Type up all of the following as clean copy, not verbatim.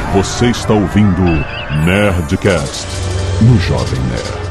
Você está ouvindo Nerdcast no Jovem Nerd.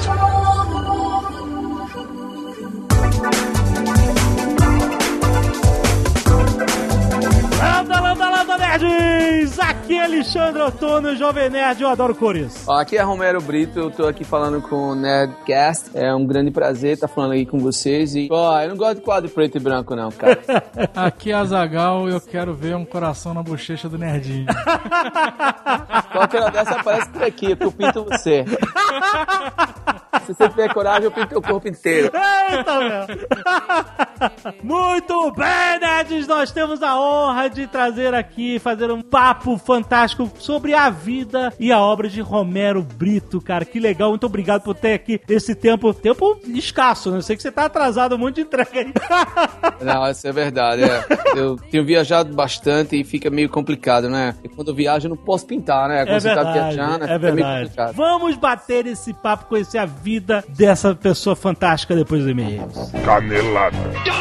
Nerds! Aqui é Alexandre Ottoni, Jovem Nerd, eu adoro cores. Aqui é Romero Brito, eu tô aqui falando com o Nerdcast. É um grande prazer estar falando aqui com vocês. E, eu não gosto de quadro preto e branco, não, cara. Aqui é Azaghal e eu quero ver um coração na bochecha do Nerdinho. Qualquer hora dessa aparece por aqui, que eu pinto você. Se você tiver coragem, eu pinto o corpo inteiro. Eita, meu! Muito bem, nerds! Nós temos a honra de trazer aqui, fazer um papo fantástico sobre a vida e a obra de Romero Brito, cara. Que legal, muito obrigado por ter aqui esse tempo escasso, né? Eu sei que você tá atrasado, muito de entrega aí. Não, isso é verdade, Eu tenho viajado bastante e fica meio complicado, né? E quando eu viajo eu não posso pintar, né? Quando você tá viajando, é verdade. Meio complicado. Vamos bater esse papo, conhecer a vida dessa pessoa fantástica depois dos e-mails. Canelada.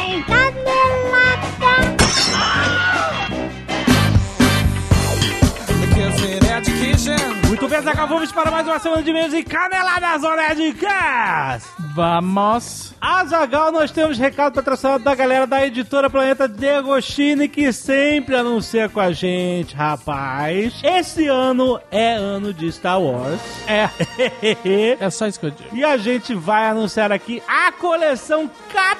Muito bem, Zaghal, vamos para mais uma semana de e-mails e Caneladas on Nerdcast. Vamos! Azaghal, nós temos recado patrocinado da galera da editora Planeta de Agostini, que sempre anuncia com a gente, rapaz. Esse ano é ano de Star Wars. É só isso que eu digo. E a gente vai anunciar aqui a coleção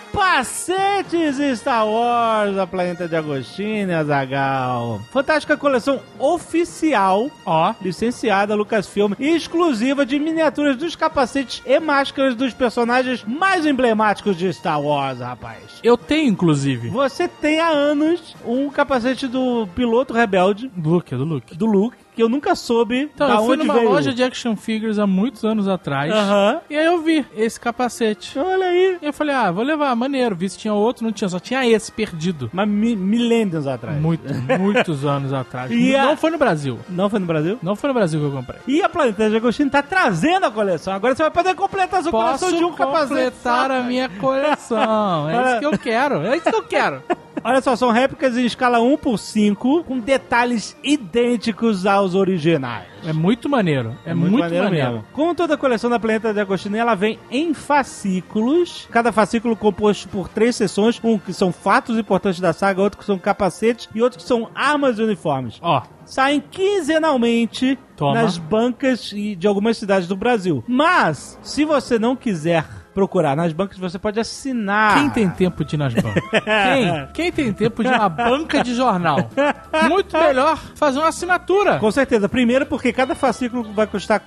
Capacetes Star Wars da Planeta de Agostini, Azaghal. Fantástica coleção oficial, licenciada Lucasfilm, exclusiva de miniaturas dos capacetes e máscaras dos personagens mais emblemáticos de Star Wars, rapaz. Eu tenho, inclusive. Você tem há anos um capacete do piloto rebelde. Do Luke. Que eu nunca soube então, da eu fui onde numa veio. loja de action figures há muitos anos atrás. E aí eu vi esse capacete. Olha aí. E eu falei, vou levar, maneiro. Vi se tinha outro, não tinha, só tinha esse perdido. Mas milênios atrás. Muitos anos atrás. E não foi no Brasil. Não foi no Brasil? Não foi no Brasil que eu comprei. E a Planeta de Agostini tá trazendo a coleção. Agora você vai poder completar a sua coleção de um capacete. Posso completar a minha coleção. É isso que eu quero. Olha só, são réplicas em escala 1:5 com detalhes idênticos aos originais. É muito maneiro. É muito maneiro mesmo. Como toda a coleção da Planeta de Agostini, ela vem em fascículos. Cada fascículo composto por 3 seções. Um que são fatos importantes da saga, outro que são capacetes e outro que são armas e uniformes. Saem quinzenalmente nas bancas de algumas cidades do Brasil. Mas, se você não quiser procurar nas bancas, você pode assinar. Quem tem tempo de ir nas bancas? Quem tem tempo de ir na banca de jornal? Muito melhor fazer uma assinatura. Com certeza. Primeiro porque cada fascículo vai custar R$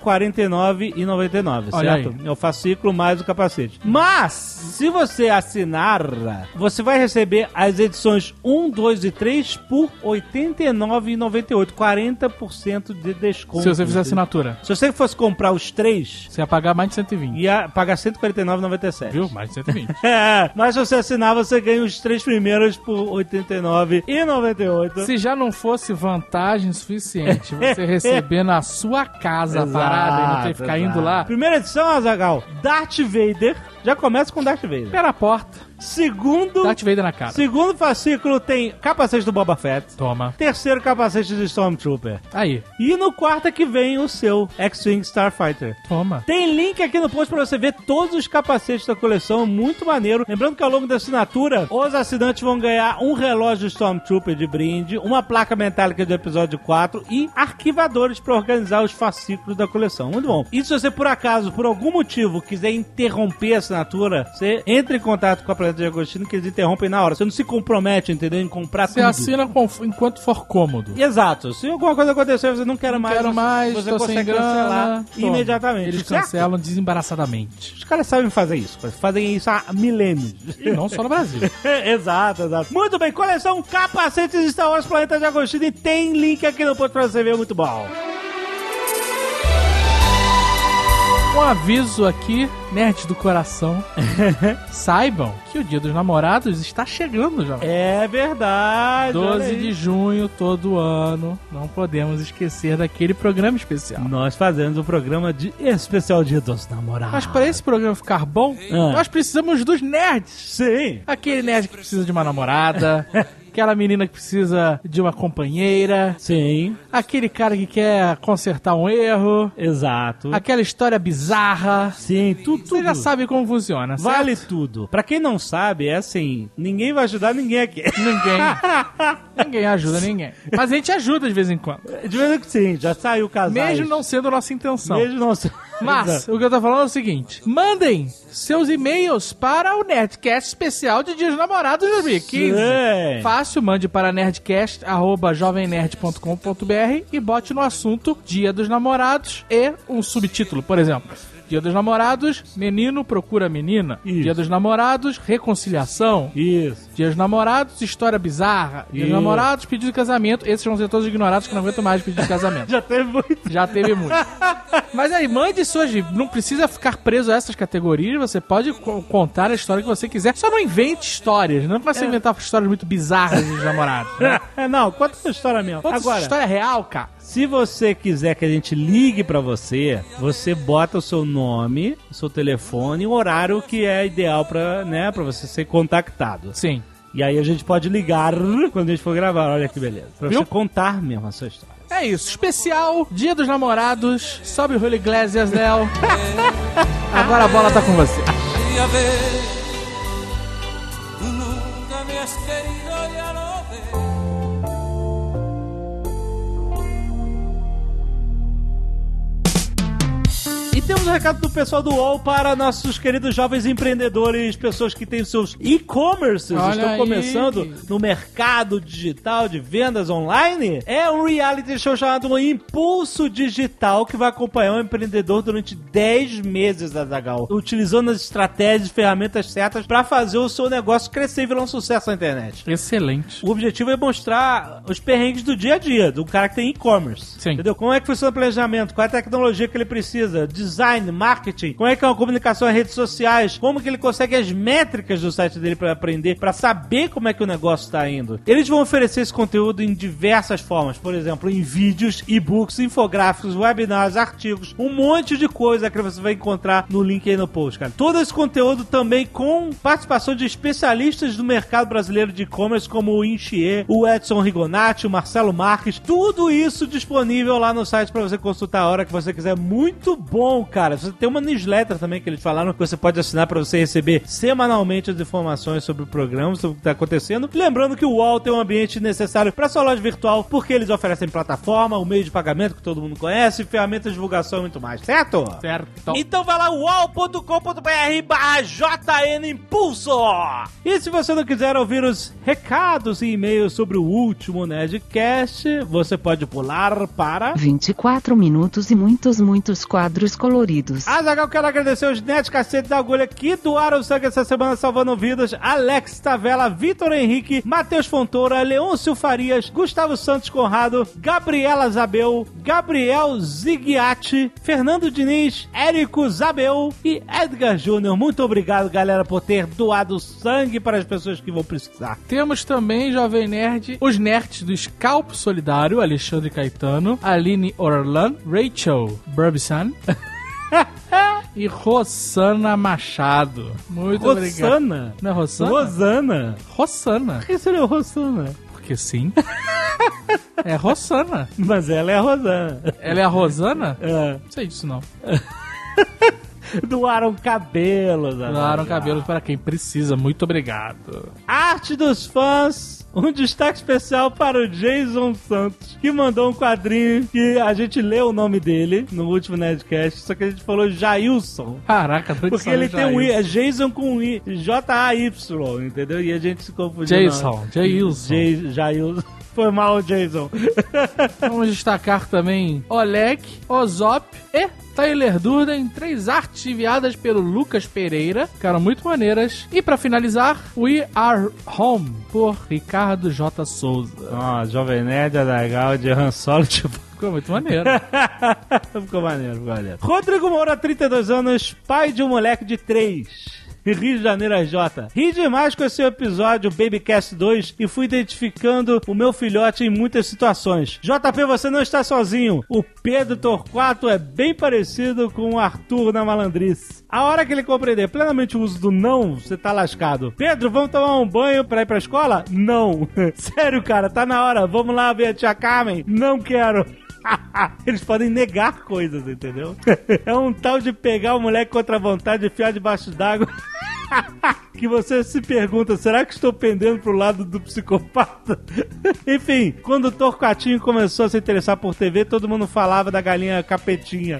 49,99, certo? É o fascículo mais o capacete. Mas, se você assinar, você vai receber as edições 1, 2 e 3 por R$ 89,98. 40% de desconto. Se você fizer assinatura. Se você fosse comprar os 3... Você ia pagar mais de 120. Ia pagar 149,97. Viu? Mais de 120. Mas se você assinar, você ganha os 3 primeiros por R$ 89,98. Se já não fosse vantagem suficiente você receber na sua casa a parada e não ter que ficar indo lá. Primeira edição, Azaghal, Darth Vader. Já começa com Darth Vader. Pera a porta. Darth Vader na cara. Segundo fascículo tem capacete do Boba Fett. Toma. Terceiro capacete do Stormtrooper. Aí. E no quarto é que vem o seu X-Wing Starfighter. Toma. Tem link aqui no post pra você ver todos os capacetes da coleção. Muito maneiro. Lembrando que ao longo da assinatura, os assinantes vão ganhar um relógio Stormtrooper de brinde, uma placa metálica do episódio 4 e arquivadores pra organizar os fascículos da coleção. Muito bom. E se você, por acaso, por algum motivo, quiser interromper a assinatura, você entra em contato com a Planeta de Agostini, que eles interrompem na hora. Você não se compromete, entendeu? Em comprar tudo. Você assina enquanto for cômodo. Exato. Se alguma coisa acontecer, você não quer mais. Quero mais, você tô consegue sem grana, cancelar imediatamente. Eles certo? cancelam desembaraçadamente. Os caras sabem fazer isso. Fazem isso há milênios. E não só no Brasil. Exato. Muito bem. Coleção Capacetes Star Wars Planeta de Agostini. Tem link aqui no post pra você ver. Muito bom. Um aviso aqui, nerds do coração, saibam que o Dia dos Namorados está chegando já. É verdade. 12 de junho, todo ano, não podemos esquecer daquele programa especial. Nós fazemos um programa de especial Dia dos Namorados. Mas para esse programa ficar bom, nós precisamos dos nerds. Sim. Aquele nerd que precisa de uma namorada, aquela menina que precisa de uma companheira. Sim. Aquele cara que quer consertar um erro. Exato. Aquela história bizarra. Sim, tudo. Você já sabe como funciona, certo? Vale tudo. Pra quem não sabe, é assim, ninguém vai ajudar ninguém aqui. Ninguém ajuda ninguém. Mas a gente ajuda de vez em quando. De vez em quando sim, já saiu casais. Mesmo não sendo a nossa intenção. Mesmo não sendo. Mas, o que eu tô falando é o seguinte: mandem seus e-mails para o Nerdcast especial de Dia dos Namorados 2015. Sim. Fácil, mande para nerdcast@jovemnerd.com.br e bote no assunto Dia dos Namorados e um subtítulo, por exemplo. Dia dos Namorados, menino procura menina. Isso. Dia dos Namorados, reconciliação. Isso. Dia dos Namorados, história bizarra. Dia dos Isso. Namorados, pedido de casamento. Esses vão ser todos ignorados que não aguentam mais pedido de casamento. Já teve muito. Já teve muito. Mas aí, mande suas... Não precisa ficar preso a essas categorias. Você pode contar a história que você quiser. Só não invente histórias. Não vai se inventar histórias muito bizarras de namorados. Né? Não, conta uma história mesmo. Conta Agora, essa história real, cara. se você quiser que a gente ligue pra você, você bota o seu nome, o seu telefone e o horário que é ideal pra, né, pra você ser contactado. Sim. E aí a gente pode ligar quando a gente for gravar. Olha que beleza. Pra Viu? você contar mesmo a sua história. É isso. Especial Dia dos Namorados. Sobe o Julio Iglesias, Del. Agora a bola tá com você. Nunca me has querido, ya lo ves. E temos um recado do pessoal do UOL para nossos queridos jovens empreendedores, pessoas que têm seus e-commerces, Olha estão aí. começando no mercado digital de vendas online. É um reality show chamado Impulso Digital, que vai acompanhar um empreendedor durante 10 meses, Azaghal, utilizando as estratégias e ferramentas certas para fazer o seu negócio crescer e virar um sucesso na internet. Excelente. O objetivo é mostrar os perrengues do dia a dia, do cara que tem e-commerce. Sim. Entendeu? Como é que funciona o planejamento, qual é a tecnologia que ele precisa, design, marketing, como é que é uma comunicação em redes sociais, como que ele consegue as métricas do site dele para aprender, para saber como é que o negócio está indo. Eles vão oferecer esse conteúdo em diversas formas, por exemplo, em vídeos, e-books, infográficos, webinars, artigos, um monte de coisa que você vai encontrar no link aí no post, cara. Todo esse conteúdo também com participação de especialistas do mercado brasileiro de e-commerce, como o Inchier, o Edson Rigonati, o Marcelo Marques, tudo isso disponível lá no site para você consultar a hora que você quiser. Muito bom, cara. Você tem uma newsletter também que eles falaram que você pode assinar para você receber semanalmente as informações sobre o programa, sobre o que está acontecendo. Lembrando que o UOL tem um ambiente necessário para sua loja virtual, porque eles oferecem plataforma, o meio de pagamento que todo mundo conhece, ferramentas de divulgação e muito mais, certo? Certo. Então vai lá, uol.com.br/JN Impulso. E se você não quiser ouvir os recados e e-mails sobre o último Nerdcast, você pode pular para 24 minutos e muitos quadros coloridos. Azaghal, quero agradecer os Nerds Cacete da Agulha que doaram sangue essa semana salvando vidas. Alex Tavela, Vitor Henrique, Matheus Fontoura, Leôncio Farias, Gustavo Santos Conrado, Gabriela Zabel, Gabriel Zigiati, Fernando Diniz, Érico Zabel e Edgar Júnior. Muito obrigado, galera, por ter doado sangue para as pessoas que vão precisar. Temos também, Jovem Nerd, os nerds do Scalp Solidário, Alexandre Caetano, Aline Orlan, Rachel Burbison e Rosana Machado. Muito obrigado. Rossana? Não é Rosana? Rosana? Rossana. Por que seria Rossana? Porque sim. É Rossana. Mas ela é a Rosana. Ela é a Rosana? É. Não sei disso, não. Doaram cabelos. Doaram cabelos para quem precisa. Muito obrigado. Arte dos fãs. Um destaque especial para o Jason Santos, que mandou um quadrinho que a gente leu o nome dele no último Nerdcast, só que a gente falou Jailson. Caraca, Porque ele tem um I, é Jason com I, J-A-Y, entendeu? E a gente se confundiu. Jason. Jailson. Foi mal, Jason. Vamos destacar também Oleg, Ozop e Tyler Durden, 3 artes enviadas pelo Lucas Pereira, ficaram muito maneiras. E pra finalizar, We Are Home, por Ricardo J. Souza. Jovem Nerd, Azaghal, de Han Solo, tipo... Ficou muito maneiro. Ficou maneiro. Rodrigo Moura, 32 anos, pai de um moleque de 3. Rio de Janeiro RJ. Ri demais com esse episódio Babycast 2 e fui identificando o meu filhote em muitas situações. JP, você não está sozinho. O Pedro Torquato é bem parecido com o Arthur na malandrice. A hora que ele compreender plenamente o uso do não, você tá lascado. Pedro, vamos tomar um banho pra ir pra escola? Não. Sério, cara, tá na hora. Vamos lá ver a tia Carmen? Não quero. Eles podem negar coisas, entendeu? É um tal de pegar o moleque contra a vontade e enfiar debaixo d'água. Que você se pergunta, será que estou pendendo pro lado do psicopata? Enfim, quando o Torquatinho começou a se interessar por TV, todo mundo falava da galinha capetinha.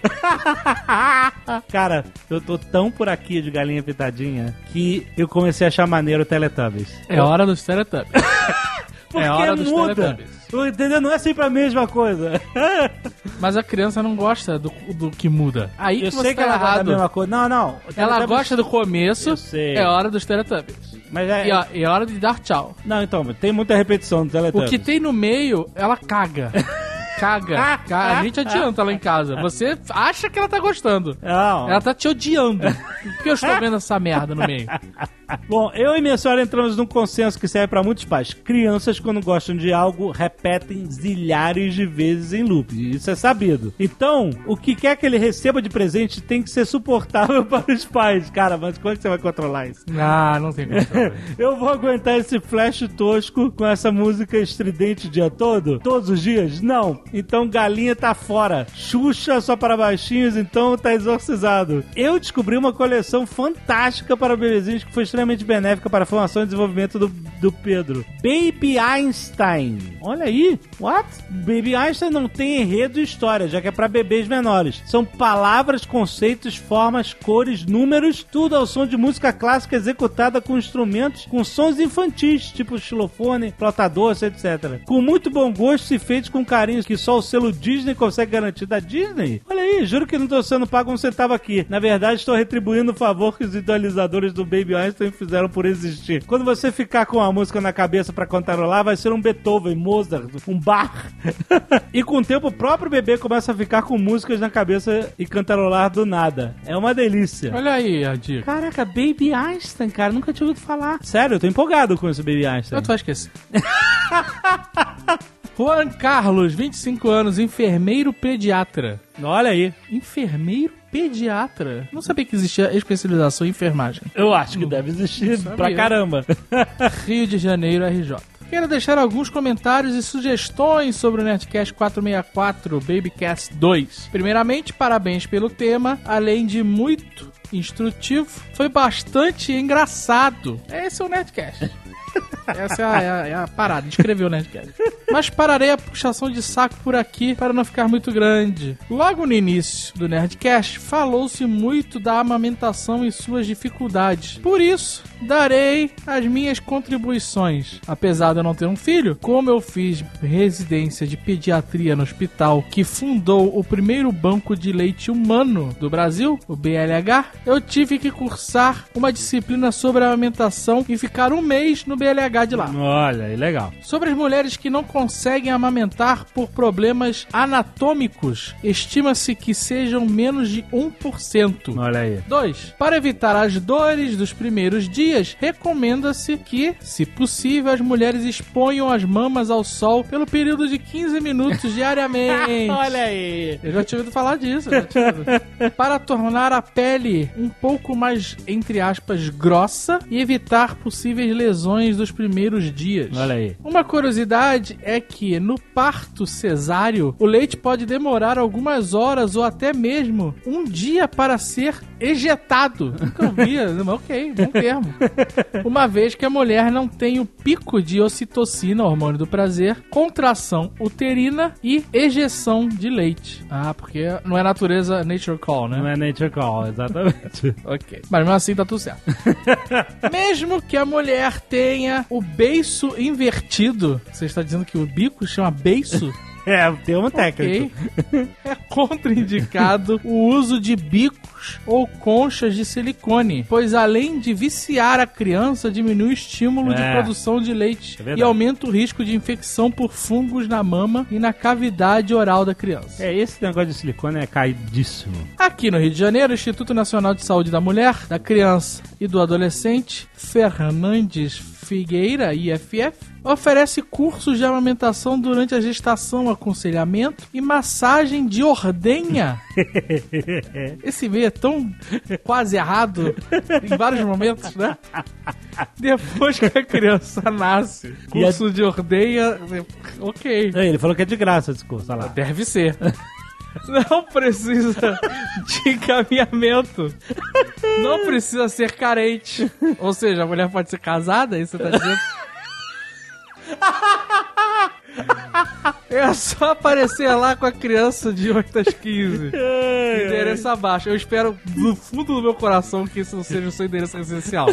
Cara, eu tô tão por aqui de galinha pitadinha que eu comecei a achar maneiro o Teletubbies. É hora dos Teletubbies. Porque é hora dos Teletubbies. Entendeu? Não é sempre a mesma coisa. Mas a criança não gosta do que muda. Aí que eu você sei que tá ela gosta da errado. mesma coisa. Não. Ela gosta do começo, Eu sei. é hora dos Teletubbies. Mas E é hora de dar tchau. Não, então, tem muita repetição do Teletubbies. O que tem no meio, ela caga. Caga. A gente adianta lá em casa. Você acha que ela tá gostando. Não. Ela tá te odiando. Por que eu estou vendo essa merda no meio? Bom, eu e minha senhora entramos num consenso que serve pra muitos pais. Crianças, quando gostam de algo, repetem zilhares de vezes em loop. Isso é sabido. Então, o que quer que ele receba de presente tem que ser suportável para os pais. Cara, mas como é que você vai controlar isso? Ah, não tem como. Eu vou aguentar esse flash tosco com essa música estridente o dia todo? Todos os dias? Não. Então, galinha tá fora. Xuxa só para baixinhos, então tá exorcizado. Eu descobri uma coleção fantástica para bebezinhos que foi extremamente benéfica para a formação e desenvolvimento do Pedro. Baby Einstein. Olha aí. What? Baby Einstein não tem enredo e história, já que é para bebês menores. São palavras, conceitos, formas, cores, números, tudo ao som de música clássica executada com instrumentos com sons infantis, tipo xilofone, flauta doce, etc. Com muito bom gosto e feitos com carinho que só o selo Disney consegue garantir. Da Disney? Olha aí, juro que não estou sendo pago um centavo aqui. Na verdade, estou retribuindo o favor que os idealizadores do Baby Einstein fizeram por existir. Quando você ficar com a música na cabeça pra cantarolar, vai ser um Beethoven, Mozart, um Bach. E com o tempo, o próprio bebê começa a ficar com músicas na cabeça e cantarolar do nada. É uma delícia. Olha aí a dica. Caraca, Baby Einstein, cara, nunca tinha ouvido falar. Sério, eu tô empolgado com esse Baby Einstein. Tu vai esquecer. Juan Carlos, 25 anos, enfermeiro pediatra. Olha aí. Enfermeiro pediatra? Não sabia que existia especialização em enfermagem. Eu acho que deve existir pra caramba. Rio de Janeiro, RJ. Quero deixar alguns comentários e sugestões sobre o Nerdcast 464 Babycast 2. Primeiramente, parabéns pelo tema, além de muito instrutivo, foi bastante engraçado. Esse é o Nerdcast. Essa é a parada, escreveu o Nerdcast. Mas pararei a puxação de saco por aqui para não ficar muito grande. Logo no início do Nerdcast, falou-se muito da amamentação e suas dificuldades. Por isso, darei as minhas contribuições. Apesar de eu não ter um filho, como eu fiz residência de pediatria no hospital que fundou o primeiro banco de leite humano do Brasil, o BLH, eu tive que cursar uma disciplina sobre a amamentação e ficar um mês no BLH de lá. Olha, aí legal. Sobre as mulheres que não conseguem amamentar por problemas anatômicos, estima-se que sejam menos de 1%. Olha aí. 2. Para evitar as dores dos primeiros dias, recomenda-se que, se possível, as mulheres exponham as mamas ao sol pelo período de 15 minutos diariamente. Olha aí. Eu já tinha ouvido falar disso. Para tornar a pele um pouco mais, entre aspas, grossa e evitar possíveis lesões dos primeiros dias. Olha aí. Uma curiosidade é que no parto cesáreo, o leite pode demorar algumas horas ou até mesmo um dia para ser ejetado. Nunca ouvi, ok, bom termo. Uma vez que a mulher não tem o pico de ocitocina, hormônio do prazer, contração uterina e ejeção de leite. Ah, porque não é natureza Nature Call, né? Não é Nature Call, exatamente. Ok. Mas mesmo assim tá tudo certo. Mesmo que a mulher tenha o beiço invertido, você está dizendo que o bico chama beiço? É, o termo técnico. Ok. É contraindicado o uso de bicos ou conchas de silicone, pois além de viciar a criança, diminui o estímulo de produção de leite e aumenta o risco de infecção por fungos na mama e na cavidade oral da criança. Esse negócio de silicone é caidíssimo. Aqui no Rio de Janeiro, o Instituto Nacional de Saúde da Mulher, da Criança e do Adolescente, Fernandes Figueira, IFF, oferece cursos de amamentação durante a gestação, aconselhamento e massagem de ordenha. Esse meio é tão quase errado em vários momentos, né? Depois que a criança nasce, curso de ordenha, ok. Ele falou que é de graça esse curso, olha lá. Deve ser. Não precisa de encaminhamento. Não precisa ser carente. Ou seja, a mulher pode ser casada, isso você tá dizendo? É só aparecer lá com a criança de 8 às 15. Endereço abaixo. Eu espero do fundo do meu coração que isso não seja o seu endereço residencial.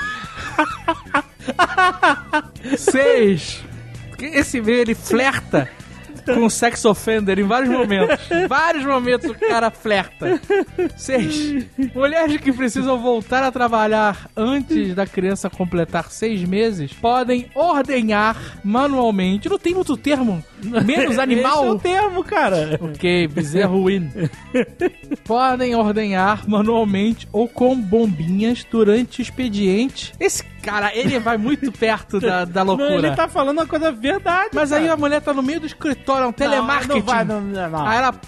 6. Esse e-mail, ele flerta com o sex offender em vários momentos. Vários momentos o cara flerta. 6. Mulheres que precisam voltar a trabalhar antes da criança completar 6 meses podem ordenhar manualmente. Não tem outro termo? Menos animal? Esse é o termo, cara. Ok, bezerro win. Podem ordenhar manualmente ou com bombinhas durante o expediente. Esse cara, ele vai muito perto da loucura. Não, ele tá falando uma coisa verdade. Mas cara. aí a mulher tá no meio do escritório, é um telemarketing. Não. Aí ela,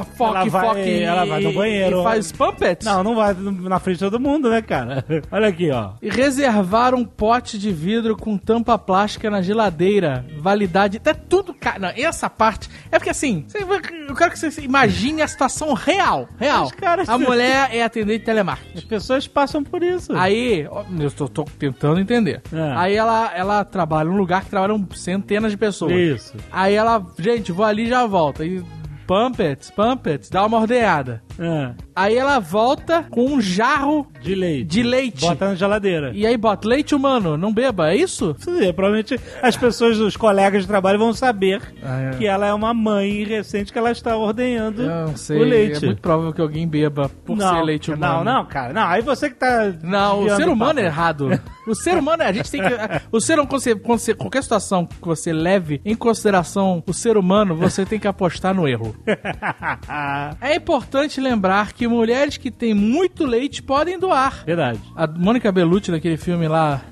Ela vai no banheiro. E faz puppets? Não vai na frente de todo mundo, né, cara? Olha aqui, ó. E reservar um pote de vidro com tampa plástica na geladeira. Validade. Tá tudo, cara. Não, essa parte. É porque assim, eu quero que você imagine a situação real. Mas, cara, a mulher é atendente de telemarketing. As pessoas passam por isso. Aí, eu tô tentando entender. Aí ela trabalha num lugar que trabalham centenas de pessoas. Isso. Aí ela, gente, vou ali e já volto. Aí, pumpets, dá uma ordenhada. Aí ela volta com um jarro de leite. Bota na geladeira. E aí bota leite humano, não beba, é isso? Sim, provavelmente as pessoas, os colegas de trabalho vão saber que ela é uma mãe recente que ela está ordenhando o leite. É muito provável que alguém beba por ser leite humano. Não, cara. Não, aí você que tá... Não, o ser humano é errado. O ser humano, a gente tem que... O ser humano, qualquer situação que você leve em consideração o ser humano, você tem que apostar no erro. É importante lembrar que mulheres que têm muito leite podem doar. Verdade. A Mônica Bellucci, naquele filme lá,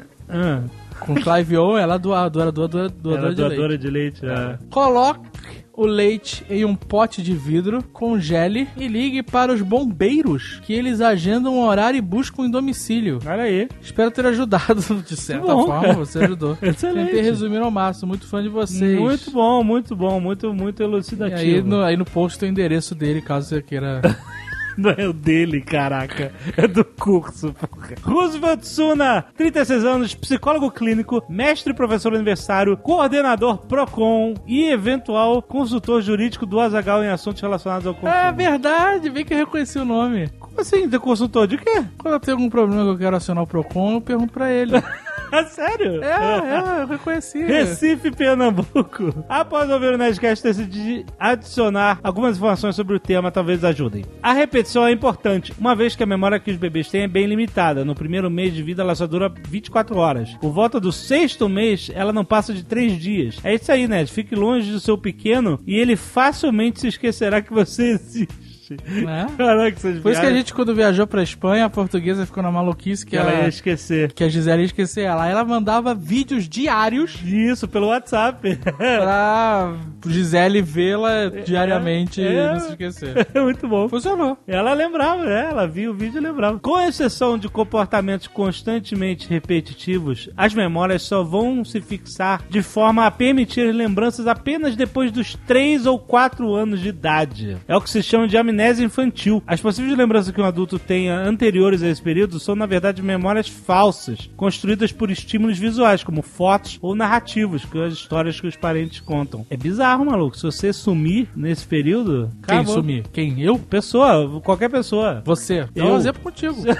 com Clive Owen, ela é doadora de leite. Coloque o leite em um pote de vidro, congele e ligue para os bombeiros, que eles agendam um horário e buscam em domicílio. Olha aí. Espero ter ajudado, de certa forma, você ajudou. Excelente. Tentei resumir ao máximo, muito fã de vocês. Muito bom, muito elucidativo. E aí no post tem o endereço dele, caso você queira... Não é o dele, caraca. É do curso, porra. Roosevelt Suna, 36 anos, psicólogo clínico, mestre e professor universitário, coordenador PROCON e eventual consultor jurídico do Azaghal em assuntos relacionados ao consumo. É verdade, bem que eu reconheci o nome. Como assim? De consultor de quê? Quando eu tenho algum problema que eu quero acionar o PROCON, eu pergunto pra ele. Sério? Eu reconheci. Recife, Pernambuco. Após ouvir o Nerdcast, decidi adicionar algumas informações sobre o tema, talvez ajudem. A repetição é importante, uma vez que a memória que os bebês têm é bem limitada. No primeiro mês de vida, ela só dura 24 horas. Por volta do 6º mês, ela não passa de 3 dias. É isso aí, Nerd. Fique longe do seu pequeno e ele facilmente se esquecerá que você existe. Caraca, por isso que a gente, quando viajou pra Espanha, a portuguesa ficou na maluquice que ela ia esquecer. Que a Gisele ia esquecer ela. Ela mandava vídeos diários. Isso, pelo WhatsApp. Pra Gisele vê-la diariamente e não se esquecer. Muito bom. Funcionou. Ela lembrava, ela via o vídeo e lembrava. Com exceção de comportamentos constantemente repetitivos, as memórias só vão se fixar de forma a permitir lembranças apenas depois dos 3 ou 4 anos de idade. É o que se chama de amnésia infantil. As possíveis lembranças que um adulto tenha anteriores a esse período são, na verdade, memórias falsas, construídas por estímulos visuais, como fotos ou narrativos, que as histórias que os parentes contam. É bizarro, maluco. Se você sumir nesse período... Quem sumir? Quem? Eu? Pessoa. Qualquer pessoa. Você. Dá um exemplo contigo.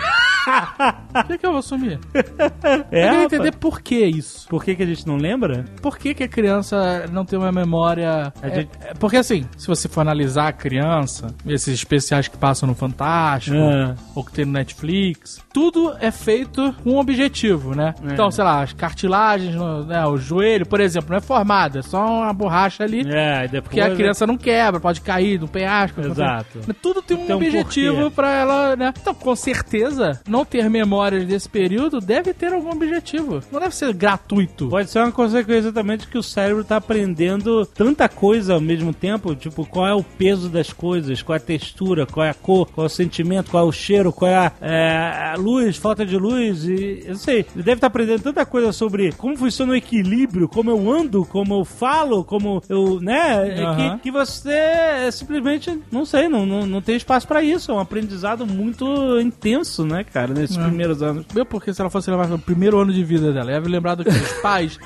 Por que eu vou sumir? É, Eu queria rapaz. entender por que isso. Por que a gente não lembra? Por que a criança não tem uma memória... Porque assim, se você for analisar a criança, esses especiais que passam no Fantástico, ou que tem no Netflix, tudo é feito com um objetivo, né? Então, sei lá, as cartilagens, o joelho, por exemplo, não é formado, é só uma borracha ali, É, e depois... porque a criança não quebra, pode cair no penhasco. Exato. Tudo tem um objetivo porquê. pra ela, né? Então, com certeza, não ter memórias desse período deve ter algum objetivo. Não deve ser gratuito. Pode ser uma consequência também de que o cérebro tá aprendendo tanta coisa ao mesmo tempo, tipo, qual é o peso das coisas, qual é a textura, qual é a cor, qual é o sentimento, qual é o cheiro, qual é a luz, falta de luz, e eu não sei, ele deve estar aprendendo tanta coisa sobre como funciona o equilíbrio, como eu ando, como eu falo, como eu, né, que você simplesmente, não sei, não tem espaço pra isso, é um aprendizado muito intenso, né, cara, nesses primeiros anos. Meu, porque se ela fosse levar no primeiro ano de vida dela, ia lembrar do que os pais.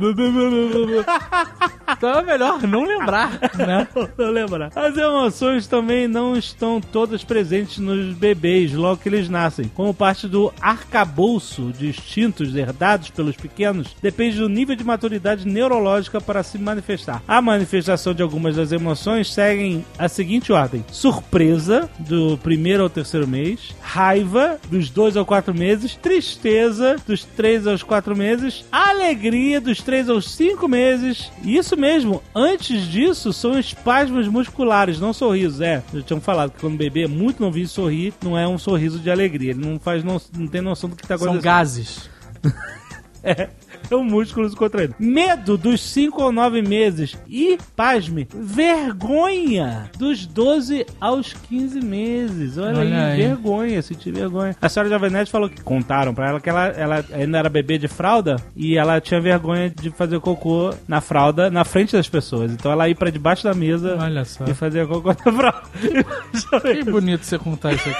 Então é melhor não lembrar, né? Não lembrar. As emoções também não estão todas presentes nos bebês logo que eles nascem. Como parte do arcabouço de instintos herdados pelos pequenos, depende do nível de maturidade neurológica para se manifestar. A manifestação de algumas das emoções seguem a seguinte ordem: surpresa, do 1º ao 3º mês, raiva, dos 2 ao 4 meses, tristeza, dos 3 aos 4 meses, alegria, dos 3 aos 5 meses. Isso mesmo, antes disso são espasmos musculares, não sorrisos. Já tinham falado que quando o bebê é muito novinho sorrir, não é um sorriso de alegria, ele não tem noção do que está acontecendo. São gases. É um músculo contraído. Medo dos 5 ou 9 meses. E, pasme, vergonha dos 12 aos 15 meses. Olha aí, vergonha, sentir vergonha. A senhora Jovem Nerd falou que contaram pra ela que ela ainda era bebê de fralda e ela tinha vergonha de fazer cocô na fralda na frente das pessoas. Então ela ia pra debaixo da mesa e fazia cocô na fralda. Que bonito você contar isso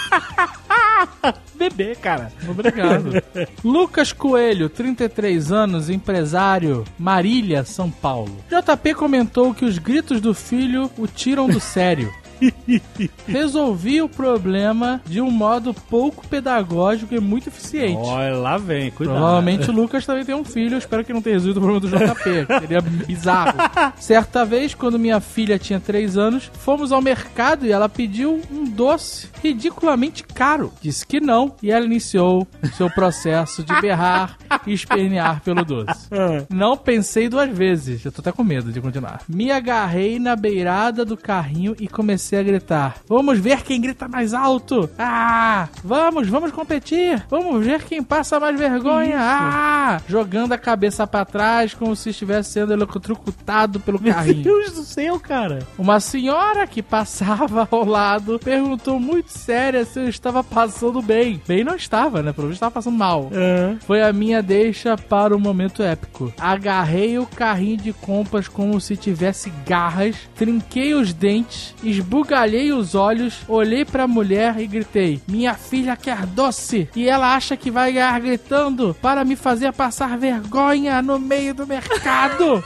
aqui. Bebê, cara. Obrigado. Lucas Coelho, 33 anos, empresário, Marília, São Paulo. JP comentou que os gritos do filho o tiram do sério. Resolvi o problema de um modo pouco pedagógico e muito eficiente. Olha, lá vem, cuidado. Provavelmente o Lucas também tem um filho, eu espero que não tenha resolvido o problema do JP, que seria bizarro. Certa vez, quando minha filha tinha 3 anos, fomos ao mercado e ela pediu um doce ridiculamente caro. Disse que não e ela iniciou seu processo de berrar e espernear pelo doce. Não pensei 2 vezes, eu tô até com medo de continuar. Me agarrei na beirada do carrinho e comecei a gritar: vamos ver quem grita mais alto! Vamos competir! Vamos ver quem passa mais vergonha! Jogando a cabeça pra trás como se estivesse sendo eletrocutado pelo carrinho. Meu Deus do céu, cara! Uma senhora que passava ao lado perguntou muito séria se eu estava passando bem. Bem não estava, né? Pelo menos estava passando mal. Foi a minha deixa para o momento épico. Agarrei o carrinho de compras como se tivesse garras, trinquei os dentes, esbugalhei os olhos, olhei pra mulher e gritei: minha filha quer doce e ela acha que vai ganhar gritando para me fazer passar vergonha no meio do mercado.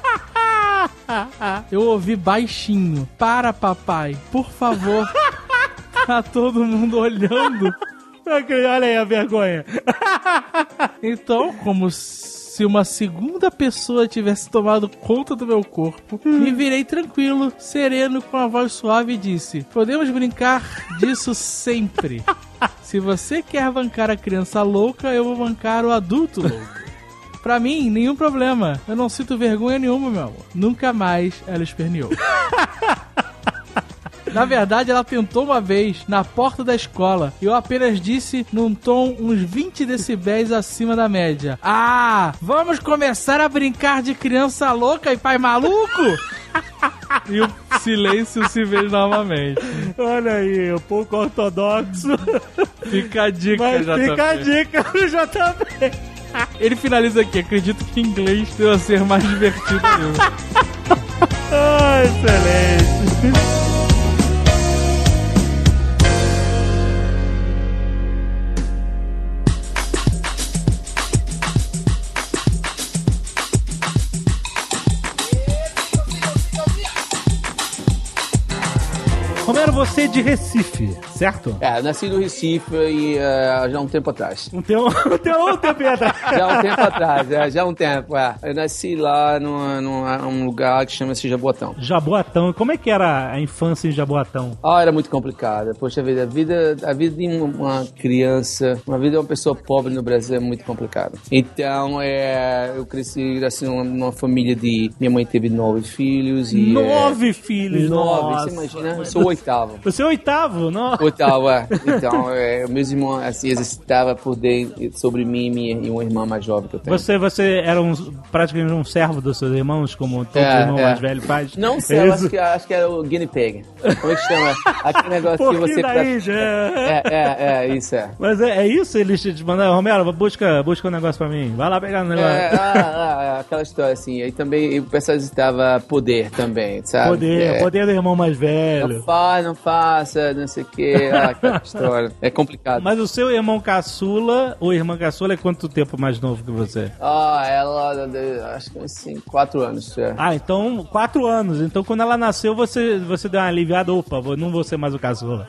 Eu ouvi baixinho: para, papai, por favor. Tá todo mundo olhando. Olha aí a vergonha. Então, como se uma segunda pessoa tivesse tomado conta do meu corpo, me virei tranquilo, sereno, com a voz suave e disse: podemos brincar disso sempre. Se você quer bancar a criança louca, eu vou bancar o adulto louco. Pra mim, nenhum problema. Eu não sinto vergonha nenhuma, meu amor. Nunca mais ela esperneou. Na verdade, ela tentou uma vez, na porta da escola. Eu apenas disse, num tom uns 20 decibéis acima da média: vamos começar a brincar de criança louca e pai maluco? E o silêncio se fez novamente. Olha aí, um pouco ortodoxo. Fica a dica, mas JP. Fica a dica pro JP. Ele finaliza aqui: acredito que em inglês deve ser mais divertido mesmo. Excelente. Romero, você é de Recife, certo? Eu nasci no Recife e já há um tempo atrás. Um tempo atrás. Já há um tempo. Eu nasci lá num lugar que chama-se Jaboatão. Jaboatão. Como é que era a infância em Jaboatão? Era muito complicada. Poxa vida, a vida de uma criança, uma vida de uma pessoa pobre no Brasil é muito complicada. Então, eu cresci assim numa família de... Minha mãe teve 9 filhos e... 9 filhos? 9, nossa. você imagina? Eu sou o 8º. Você é o 8º? Não? 8º, Então, meus irmãos, assim, exercitavam poder sobre mim e uma irmã mais jovem que eu tenho. Você era praticamente um servo dos seus irmãos, como todo irmão mais velho faz? Não sei, acho que era o guinea pig. Como é que chama? Aquele negócio que você... da Índia. Isso é. Mas é isso? Eles te mandaram, Romero, busca um negócio pra mim. Vai lá pegar um negócio. Aquela história assim. Aí também o pessoal exercitava poder também, sabe? Poder do irmão mais velho. Não faça, não sei o que. Aquela história. É complicado. Mas o seu irmão caçula, ou irmã caçula, é quanto tempo mais novo que você? Ela, acho que assim, 4 anos. Então, 4 anos. Então, quando ela nasceu, você deu uma aliviada. Opa, não vou ser mais o caçula.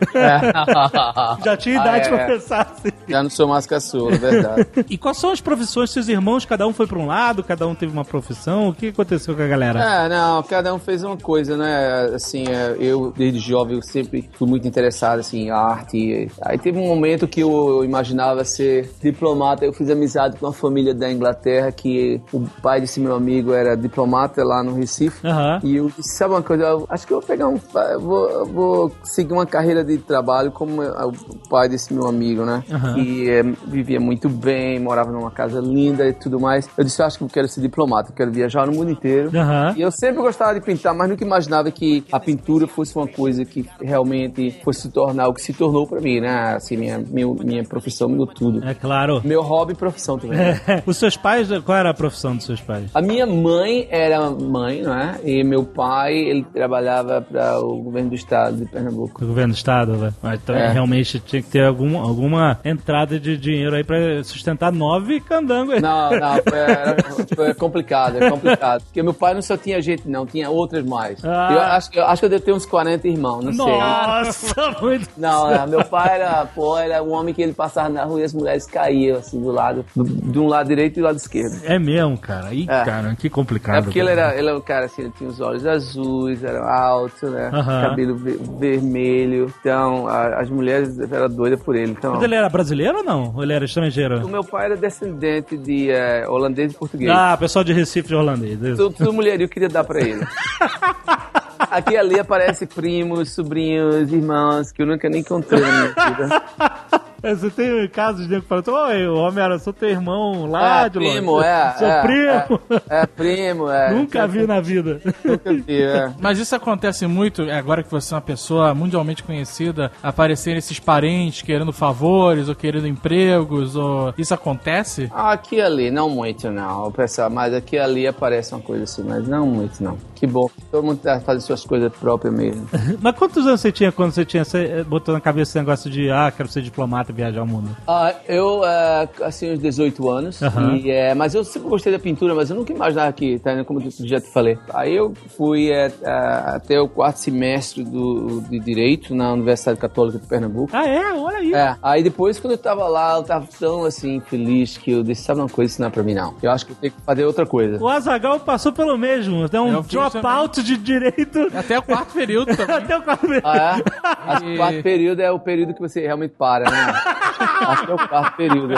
Já tinha idade pra pensar assim. Já não sou mais caçula, verdade. E quais são as profissões? Seus irmãos, cada um foi pra um lado, cada um teve uma profissão? O que aconteceu com a galera? Não, cada um fez uma coisa, né? Assim, eu, desde jovem, eu sempre fui muito interessado, assim, em arte. Aí teve um momento que eu imaginava ser diplomata. Eu fiz amizade com uma família da Inglaterra, que o pai desse meu amigo era diplomata lá no Recife. E eu disse, sabe uma coisa? Eu acho que eu vou pegar vou seguir uma carreira de trabalho como o pai desse meu amigo, né? Que vivia muito bem, morava numa casa linda e tudo mais. Eu disse, eu acho que eu quero ser diplomata, eu quero viajar no mundo inteiro. E eu sempre gostava de pintar, mas nunca imaginava que a pintura fosse uma coisa que realmente fosse se tornar o que se tornou pra mim, né? Assim, minha profissão mudou tudo. É claro. Meu hobby e profissão também. Os seus pais, qual era a profissão dos seus pais? A minha mãe era mãe, não é? E meu pai, ele trabalhava para o governo do estado de Pernambuco. O governo do estado, velho. Mas então, realmente tinha que ter alguma entrada de dinheiro aí pra sustentar 9 candangos. Não, foi complicado, Porque meu pai não só tinha gente, não, tinha outras mais. Eu acho que eu devo ter uns 40 irmãos, não sei. Nossa, muito. Não, meu pai era um homem que ele passava na rua e as mulheres caíam, assim, de um lado direito e do lado esquerdo. É mesmo, cara. Ih, cara, que complicado. É porque ele era um cara, assim, ele tinha os olhos azuis, era alto, né? Cabelo vermelho. Então, as mulheres eram doidas por ele. Então... Mas ele era brasileiro ou não? Ou ele era estrangeiro? O meu pai era descendente de holandês e português. Pessoal de Recife de holandês. Tudo mulherio eu queria dar pra ele. Aqui e ali aparece primos, sobrinhos, irmãos, que eu nunca nem encontrei na minha vida. Você tem casos de que falam, oi, Romero, eu sou teu irmão lá de longe. Primo, Sou primo. Primo, Nunca vi na vida. Nunca vi, Mas isso acontece muito, agora que você é uma pessoa mundialmente conhecida, aparecerem esses parentes querendo favores ou querendo empregos, ou... Isso acontece? Aqui e ali, não muito não, pessoal, mas aqui e ali aparece uma coisa assim, mas não muito não. Que bom, todo mundo tá fazendo suas coisas próprias mesmo. Mas quantos anos você tinha quando você botou na cabeça esse negócio de, quero ser diplomata, viajar ao mundo? Eu, assim, uns 18 anos, mas eu sempre gostei da pintura, mas eu nunca imaginava que, tá, como eu já te falei. Aí eu fui até o 4º semestre de Direito na Universidade Católica de Pernambuco. Olha aí. Aí depois, quando eu tava lá, eu tava tão, assim, feliz que eu disse, sabe uma coisa, isso não é pra mim, não. Eu acho que eu tenho que fazer outra coisa. O Azaghal passou pelo mesmo, tem um dropout de Direito. Até o 4º período também. Até o 4º período. Acho que o 4º período é o período que você realmente para, né? Acho que é o 4º período.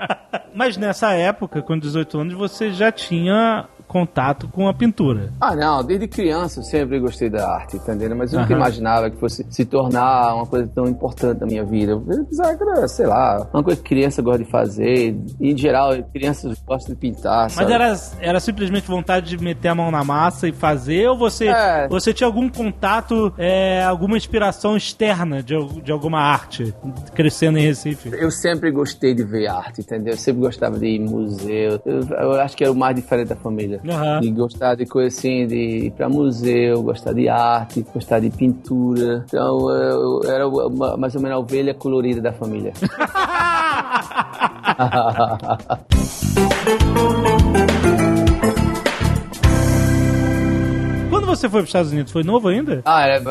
Mas nessa época, com 18 anos, você já tinha contato com a pintura. Não, desde criança eu sempre gostei da arte, entendeu? Mas eu nunca imaginava que fosse se tornar uma coisa tão importante na minha vida. Eu pensava que era, sei lá, uma coisa que criança gosta de fazer. E, em geral, crianças gostam de pintar, sabe? Mas era simplesmente vontade de meter a mão na massa e fazer? Ou você tinha algum contato, alguma inspiração externa de alguma arte crescendo em Recife? Eu sempre gostei de ver arte, entendeu? Eu sempre gostava de ir em museu. Eu acho que era o mais diferente da família. De gostar de coisa assim, de ir pra museu, gostar de arte, gostar de pintura. Então eu era mais ou menos a ovelha colorida da família. Quando você foi para os Estados Unidos? Foi novo ainda? Vai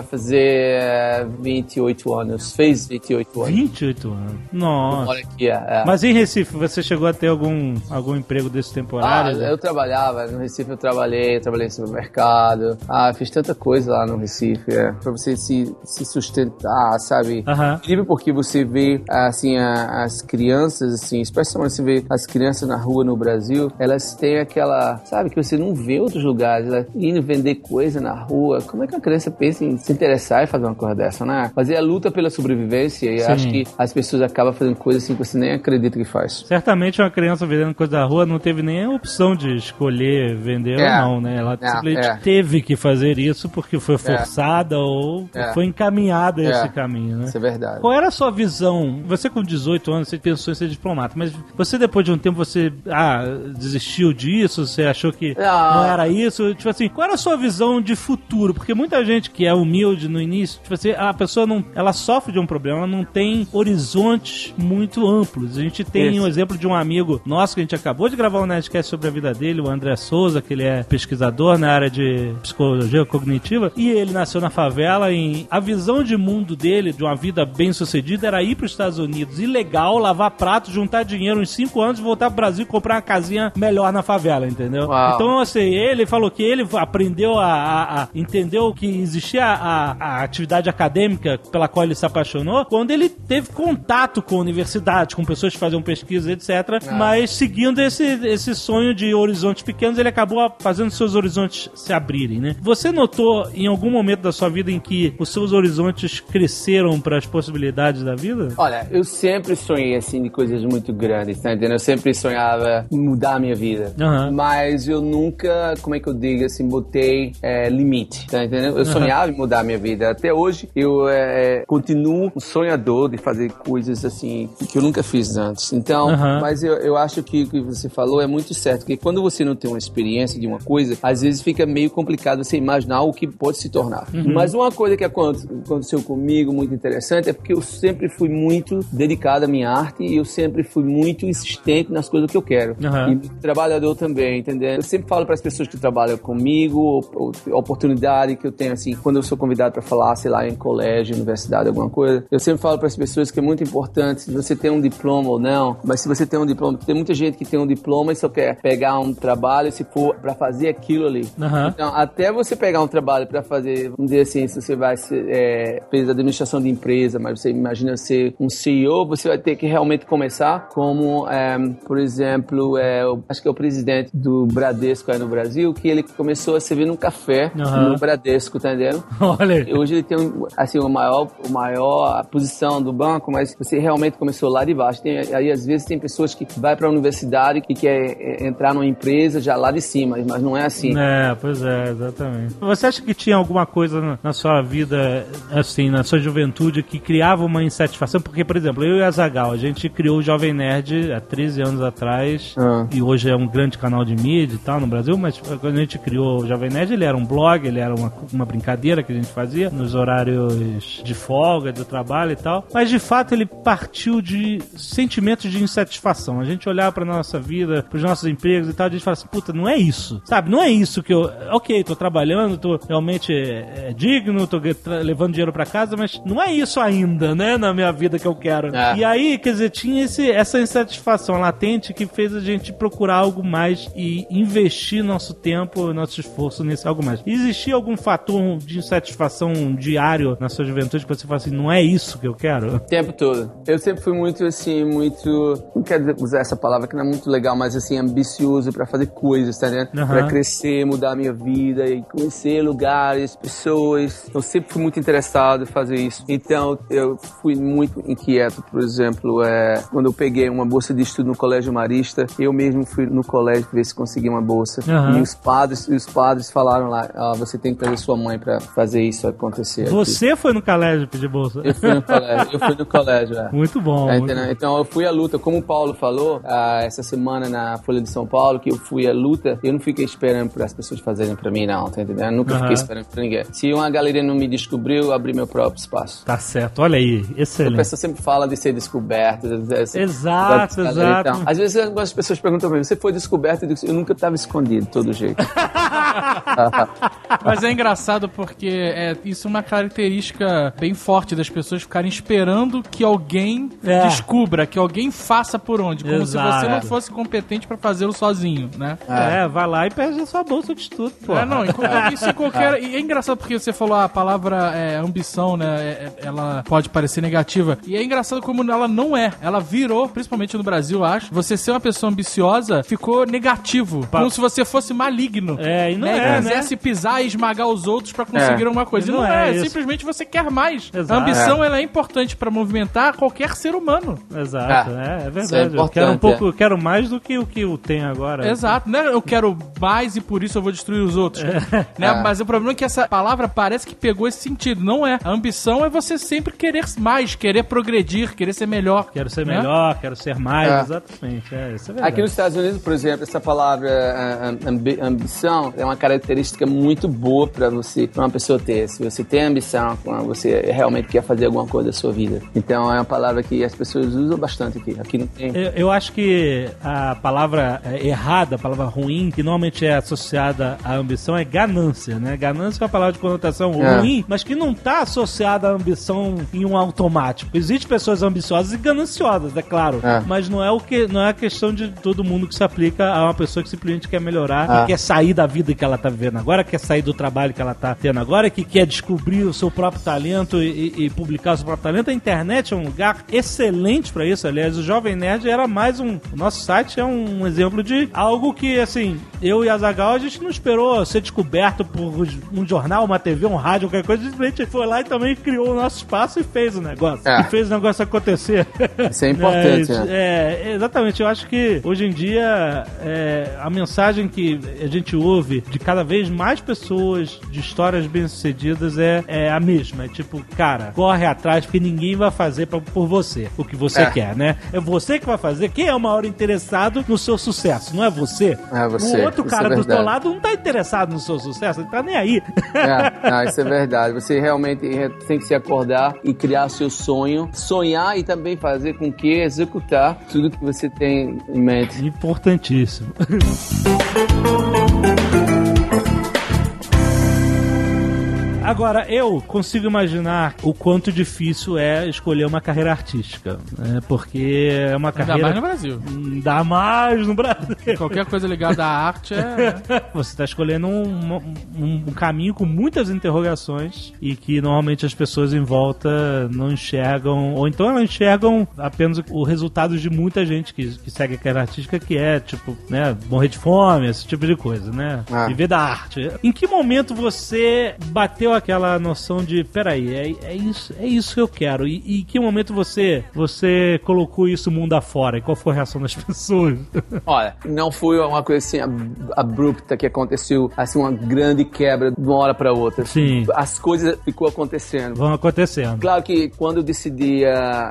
fazer 28 anos. Fez 28 anos. 28 anos. Nossa. Olha aqui, Mas em Recife, você chegou a ter algum emprego desse temporário? Eu trabalhava. No Recife eu trabalhei em supermercado. Fiz tanta coisa lá no Recife. Pra você se sustentar, sabe? Incrível porque você vê, assim, as crianças, assim, especialmente você vê as crianças na rua no Brasil, elas têm aquela, sabe, que você não vê em outros lugares, elas indo vender coisa na rua. Como é que a criança pensa em se interessar e fazer uma coisa dessa, né? Fazer a luta pela sobrevivência e acho que as pessoas acabam fazendo coisas assim que você nem acredita que faz. Certamente uma criança vendendo coisa na rua não teve nem a opção de escolher vender ou não, né? Ela simplesmente teve que fazer isso porque foi forçada ou foi encaminhada a esse caminho, né? Isso é verdade. Qual era a sua visão? Você com 18 anos, você pensou em ser diplomata, mas você depois de um tempo, você desistiu disso? Você achou que não era isso? Tipo assim, qual era a sua visão de futuro? Porque muita gente que é humilde no início, tipo assim, a pessoa não, ela sofre de um problema, ela não tem horizontes muito amplos. A gente tem um exemplo de um amigo nosso que a gente acabou de gravar um Nerdcast sobre a vida dele, o André Souza, que ele é pesquisador na área de psicologia cognitiva, e ele nasceu na favela e a visão de mundo dele, de uma vida bem sucedida, era ir para os Estados Unidos, ilegal, lavar prato, juntar dinheiro uns 5 anos, voltar pro Brasil e comprar uma casinha melhor na favela, entendeu? Uau. Então, assim, ele falou que ele aprendeu entendeu que existia a atividade acadêmica pela qual ele se apaixonou quando ele teve contato com universidades, com pessoas que faziam pesquisa, etc. Mas seguindo esse sonho de horizontes pequenos, ele acabou fazendo seus horizontes se abrirem, né? Você notou em algum momento da sua vida em que os seus horizontes cresceram para as possibilidades da vida? Olha, eu sempre sonhei, assim, de coisas muito grandes, tá entendendo? Eu sempre sonhava em mudar a minha vida. Mas eu nunca, como é que eu digo, assim, botei limite, tá entendendo? Eu sonhava em mudar a minha vida. Até hoje, eu continuo um sonhador de fazer coisas, assim, que eu nunca fiz antes. Então, mas eu acho que o que você falou é muito certo, porque quando você não tem uma experiência de uma coisa, às vezes fica meio complicado você imaginar o que pode se tornar. Mas uma coisa que aconteceu comigo, muito interessante, é porque eu sempre fui muito dedicado à minha arte e eu sempre fui muito insistente nas coisas que eu quero. E muito trabalhador também, entendeu? Eu sempre falo para as pessoas que trabalham comigo, a oportunidade que eu tenho, assim, quando eu sou convidado para falar, sei lá, em colégio, universidade, alguma coisa, eu sempre falo para as pessoas que é muito importante se você tem um diploma ou não, mas se você tem um diploma, tem muita gente que tem um diploma e só quer pegar um trabalho se for para fazer aquilo ali. Então, até você pegar um trabalho para fazer, vamos dizer assim, se você vai fez administração de empresa, mas você imagina ser um CEO, você vai ter que realmente começar como, por exemplo, acho que é o presidente do Bradesco aí no Brasil, que ele começou a servir num café no Bradesco, tá entendendo? Olha. Hoje ele tem, assim, a maior posição do banco, mas você realmente começou lá de baixo. Aí, às vezes, tem pessoas que vai para a universidade e quer entrar numa empresa já lá de cima, mas não é assim. Pois é, exatamente. Você acha que tinha alguma coisa na sua vida, assim, na sua juventude, que criava uma insatisfação? Porque, por exemplo, eu e a Azaghal, a gente criou o Jovem Nerd há 13 anos atrás, e hoje é um grande canal de mídia e tal no Brasil, mas quando a gente criou o Jovem Nerd, ele era um blog, ele era uma brincadeira que a gente fazia nos horários de folga, do trabalho e tal, mas de fato ele partiu de sentimentos de insatisfação. A gente olhava pra nossa vida, pros nossos empregos e tal, a gente fala assim, puta, não é isso, sabe? Não é isso que eu... Ok, tô trabalhando, tô realmente digno, tô levando dinheiro pra casa, mas não é isso ainda, né, na minha vida que eu quero. E aí, quer dizer, tinha essa insatisfação latente que fez a gente procurar algo mais e investir nosso tempo, nosso esforço nesse algo mais. Existia algum fator de insatisfação diário na sua juventude que você fala assim, não é isso que eu quero? O tempo todo. Eu sempre fui muito, assim, não quero usar essa palavra que não é muito legal, mas, assim, ambicioso pra fazer coisas, tá vendo? Pra crescer, mudar a minha vida e conhecer lugares, pessoas. Eu sempre fui muito interessado em fazer isso. Então, eu fui muito inquieto, por exemplo, quando eu peguei uma bolsa de estudo no Colégio Marista, eu mesmo fui no colégio ver se consegui uma bolsa. E os padres falaram lá, você tem que trazer sua mãe pra fazer isso acontecer. Você aqui. Foi no colégio pedir bolsa? Eu fui no colégio. Muito bom. Então, eu fui à luta. Como o Paulo falou, essa semana na Folha de São Paulo, que eu fui à luta, eu não fiquei esperando para as pessoas fazerem pra mim, não, tá entendendo? Eu nunca fiquei esperando pra ninguém. Se uma galeria não me descobriu, eu abri meu próprio espaço. Tá certo, olha aí, excelente. A pessoa sempre fala de ser descoberto. Exato. Então, às vezes as pessoas perguntam pra mim, você foi descoberto? Eu nunca estava escondido, de todo jeito. Mas é engraçado porque isso é uma característica bem forte das pessoas ficarem esperando que alguém descubra, que alguém faça por onde. Como se você não fosse competente pra fazê-lo sozinho, né? Vai lá e perde a sua bolsa de estudo, pô. Isso em qualquer... E é engraçado porque você falou a palavra ambição, né? Ela pode parecer negativa. E é engraçado como ela não é. Ela virou, principalmente no Brasil, acho, você ser uma pessoa ambiciosa ficou negativo. Como se você fosse maligno. E não é, quisesse pisar e esmagar os outros pra conseguir alguma coisa. E não é. Simplesmente você quer mais. Exato. A ambição, ela é importante pra movimentar qualquer ser humano. Exato. É verdade. Eu quero eu quero mais do que o que eu tenho agora. Exato. Não é eu quero mais e por isso eu vou destruir os outros. Né? Mas o problema é que essa palavra parece que pegou esse sentido. Não é. A ambição é você sempre querer mais, querer progredir, querer ser melhor. Quero ser melhor, quero ser mais. Exatamente. Isso é verdade. Aqui nos Estados Unidos, por exemplo, essa palavra ambição é uma característica muito boa pra uma pessoa ter. Se você tem ambição, você realmente quer fazer alguma coisa da sua vida. Então é uma palavra que as pessoas usam bastante aqui. Aqui não tem. Eu acho que a palavra errada, a palavra ruim, que normalmente é associada à ambição, é ganância, né? Ganância é uma palavra de conotação ruim, mas que não está associada à ambição em um automático. Existem pessoas ambiciosas e gananciosas, é claro. Mas não é a questão de todo mundo que se aplica a uma pessoa que simplesmente quer melhorar, que quer sair da vida que ela está vivendo agora, quer sair do trabalho que ela está tendo agora, que quer descobrir o seu próprio talento e publicar o seu próprio talento. A internet é um lugar excelente para isso. Aliás, o Jovem Nerd era mais o nosso site é um exemplo de algo que, assim, eu e a Azaghal, a gente não esperou ser descoberto por um jornal, uma TV, um rádio, qualquer coisa. A gente foi lá e também criou o nosso espaço e fez o negócio. E fez o negócio acontecer. Isso é importante, exatamente. Eu acho que hoje em dia a mensagem que a gente ouve de cada vez mais pessoas de histórias bem-sucedidas é a mesma. É tipo, cara, corre atrás porque ninguém vai fazer por você o que você quer, né? É você que vai fazer. Quem é o maior interessado no seu sucesso? Não é você? É você. O outro cara do teu lado não tá interessado no seu sucesso, ele tá nem aí. Isso é verdade. Você realmente tem que se acordar e criar seu sonho, sonhar e também fazer com que executar tudo que você tem em mente. Importantíssimo. Agora, eu consigo imaginar o quanto difícil é escolher uma carreira artística, né? Porque é uma carreira... Ainda mais no Brasil. Ainda mais no Brasil. Qualquer coisa ligada à arte Você está escolhendo um caminho com muitas interrogações e que normalmente as pessoas em volta não enxergam, ou então elas enxergam apenas o resultado de muita gente que segue a carreira artística, que é, tipo, né, morrer de fome, esse tipo de coisa, né? Viver da arte. Em que momento você bateu aquela noção de, peraí, é isso que eu quero? E em que momento você colocou isso mundo afora? E qual foi a reação das pessoas? Olha, não foi uma coisa assim abrupta que aconteceu, assim, uma grande quebra de uma hora para outra. Sim. As coisas ficou acontecendo. Vão acontecendo. Claro que quando eu decidi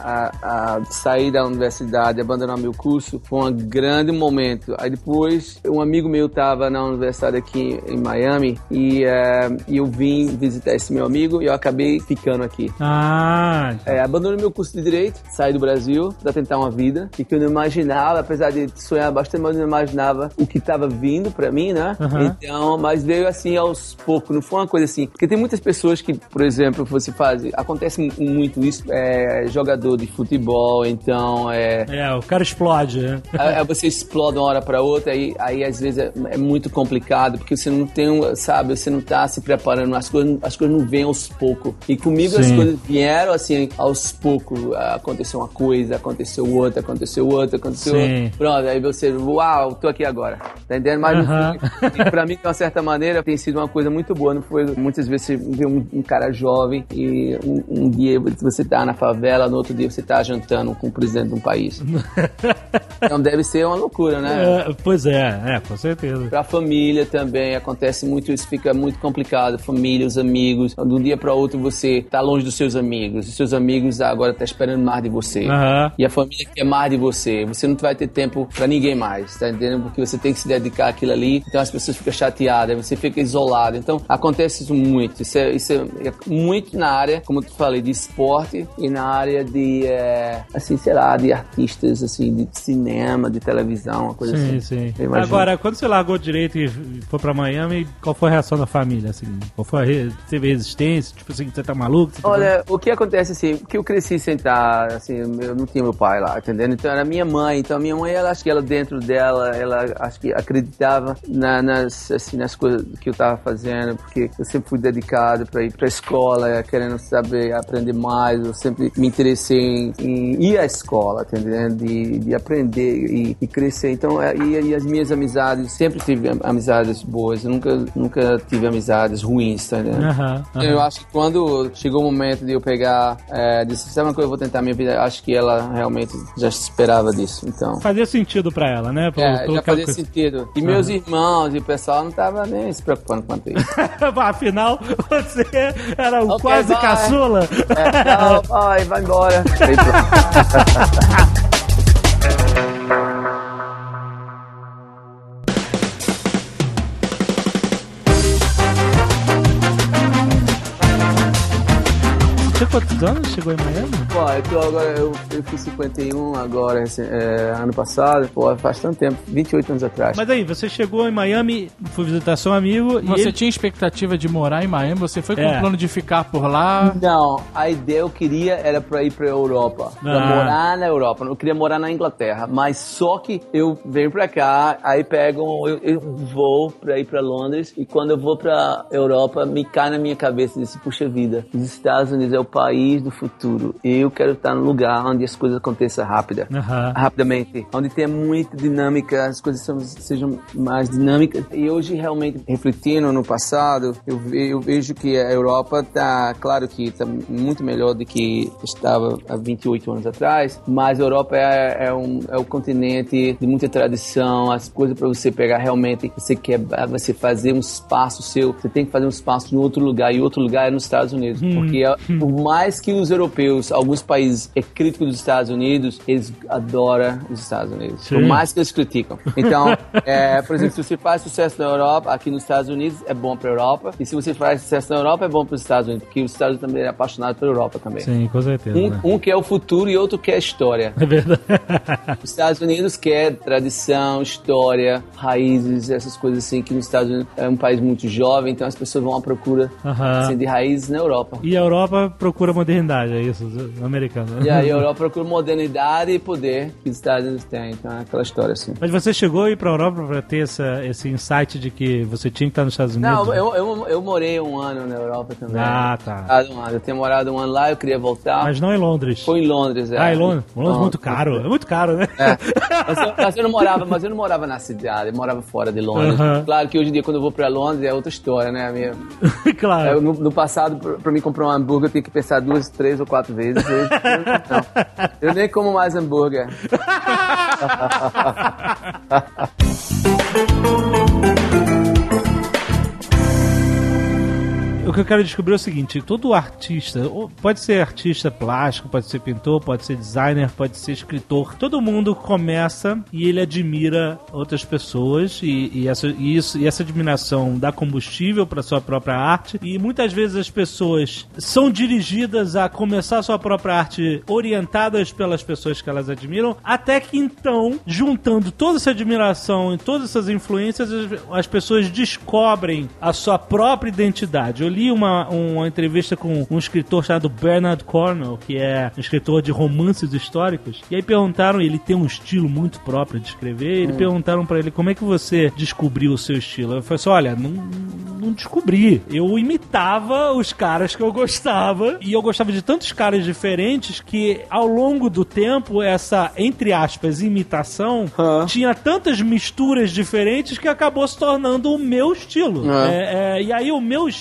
a sair da universidade, abandonar meu curso, foi um grande momento. Aí depois, um amigo meu estava na universidade aqui em Miami e eu vim visitar esse meu amigo e eu acabei ficando aqui. Abandonei meu curso de Direito, saí do Brasil para tentar uma vida e que eu não imaginava, apesar de sonhar bastante, mas eu não imaginava o que estava vindo para mim, né? Então, mas veio assim aos poucos, não foi uma coisa assim. Porque tem muitas pessoas que, por exemplo, acontece muito isso, jogador de futebol, então o cara explode, né? Você explode de uma hora para outra, aí às vezes é muito complicado, porque você não tem, você não tá se preparando, as coisas não vêm aos poucos. E comigo as coisas vieram assim, aos poucos. Aconteceu uma coisa, aconteceu outra. Pronto, aí você, uau, tô aqui agora. Tá entendendo? Mas pra mim, de uma certa maneira, tem sido uma coisa muito boa. Não foi, muitas vezes você vê um cara jovem e um dia você tá na favela, no outro dia você tá jantando com o presidente de um país. Então deve ser uma loucura, né? Pois com certeza. Pra família também acontece muito, isso fica muito complicado. Família, os amigos, amigos. De um dia para outro você tá longe dos seus amigos. Os seus amigos agora tá esperando mais de você. E a família quer mais de você. Você não vai ter tempo para ninguém mais, tá entendendo? Porque você tem que se dedicar àquilo ali. Então as pessoas ficam chateadas, você fica isolado. Então acontece isso muito. Isso é muito na área, como eu falei, de esporte e na área de, assim, sei lá, de artistas, assim, de cinema, de televisão, uma coisa assim. Sim. Agora, quando você largou direito e foi pra Miami, qual foi a reação da família, assim? Qual foi teve resistência? Tipo assim, você tá maluco? Olha, o que acontece, assim, porque eu cresci sem estar, assim, eu não tinha meu pai lá, entendendo? Então era minha mãe. Então a minha mãe, ela, acho que ela dentro dela, ela acho que acreditava nas coisas que eu tava fazendo, porque eu sempre fui dedicado pra ir pra escola, querendo saber, aprender mais. Eu sempre me interessei em ir à escola, entendendo? De aprender e crescer. Então, e as minhas amizades, sempre tive amizades boas. Eu nunca tive amizades ruins, tá entendendo? Eu acho que quando chegou o momento de eu pegar, disse, sabe uma coisa, eu vou tentar minha vida, acho que ela realmente já esperava disso, então... Fazia sentido pra ela, né? Já fazia sentido. E meus irmãos e o pessoal não tava nem se preocupando quanto isso. Afinal, você era o quase caçula. Vai embora. Quantos anos chegou em Miami? Eu fiz 51 agora, ano passado. Faz tanto tempo, 28 anos atrás. Mas aí, você chegou em Miami, foi visitar seu amigo... Você tinha expectativa de morar em Miami? Você foi com o plano de ficar por lá? Não, a ideia eu queria era pra ir pra Europa. Pra morar na Europa. Eu queria morar na Inglaterra. Mas só que eu venho pra cá, aí eu vou pra ir pra Londres. E quando eu vou pra Europa, me cai na minha cabeça e disse, puxa vida, os Estados Unidos é o país do futuro. Eu quero estar num lugar onde as coisas aconteçam rapidamente, onde tenha muita dinâmica, as coisas sejam mais dinâmicas. E hoje, realmente, refletindo no passado, eu vejo que a Europa está, claro que está muito melhor do que estava há 28 anos atrás, mas a Europa é o continente de muita tradição, as coisas para você pegar realmente, você fazer um espaço seu, você tem que fazer um espaço em outro lugar, e outro lugar é nos Estados Unidos, porque por mais que os europeus, alguns países é crítico dos Estados Unidos, eles adoram os Estados Unidos. Sim. Por mais que eles criticam. Então, por exemplo, se você faz sucesso na Europa, aqui nos Estados Unidos, é bom para a Europa. E se você faz sucesso na Europa, é bom para os Estados Unidos. Porque os Estados Unidos também é apaixonado pela Europa também. Sim, com certeza. Um quer o futuro e outro quer a história. É verdade. Os Estados Unidos quer tradição, história, raízes, essas coisas assim, que nos Estados Unidos é um país muito jovem, então as pessoas vão à procura assim, de raízes na Europa. E a Europa procura modernidade, é isso, americano. E aí a Europa procura modernidade e poder que os Estados Unidos têm, então é aquela história assim. Mas você chegou a ir pra Europa pra ter esse insight de que você tinha que estar nos Estados Unidos? Não, eu morei um ano na Europa também. Ah, tá. Eu tinha morado um ano lá, eu queria voltar. Mas não em Londres. Foi em Londres, em Londres? Londres é muito caro. É muito caro, né? Mas eu não morava na cidade, eu morava fora de Londres. Claro que hoje em dia, quando eu vou pra Londres, é outra história, né? Claro. No passado, pra mim comprar um hambúrguer, eu tinha que pensar 2, 3 ou 4 vezes. Não. Eu nem como mais hambúrguer. O que eu quero descobrir é o seguinte, todo artista, pode ser artista plástico, pode ser pintor, pode ser designer, pode ser escritor, todo mundo começa e ele admira outras pessoas e essa admiração dá combustível para sua própria arte, e muitas vezes as pessoas são dirigidas a começar a sua própria arte orientadas pelas pessoas que elas admiram, até que então, juntando toda essa admiração e todas essas influências, as pessoas descobrem a sua própria identidade. Eu li uma entrevista com um escritor chamado Bernard Cornwell, que é um escritor de romances históricos, e aí perguntaram, ele tem um estilo muito próprio de escrever, e perguntaram pra ele, como é que você descobriu o seu estilo? Eu falei assim, olha, não descobri. Eu imitava os caras que eu gostava, e eu gostava de tantos caras diferentes que, ao longo do tempo, essa, entre aspas, imitação, tinha tantas misturas diferentes que acabou se tornando o meu estilo. E aí o meu estilo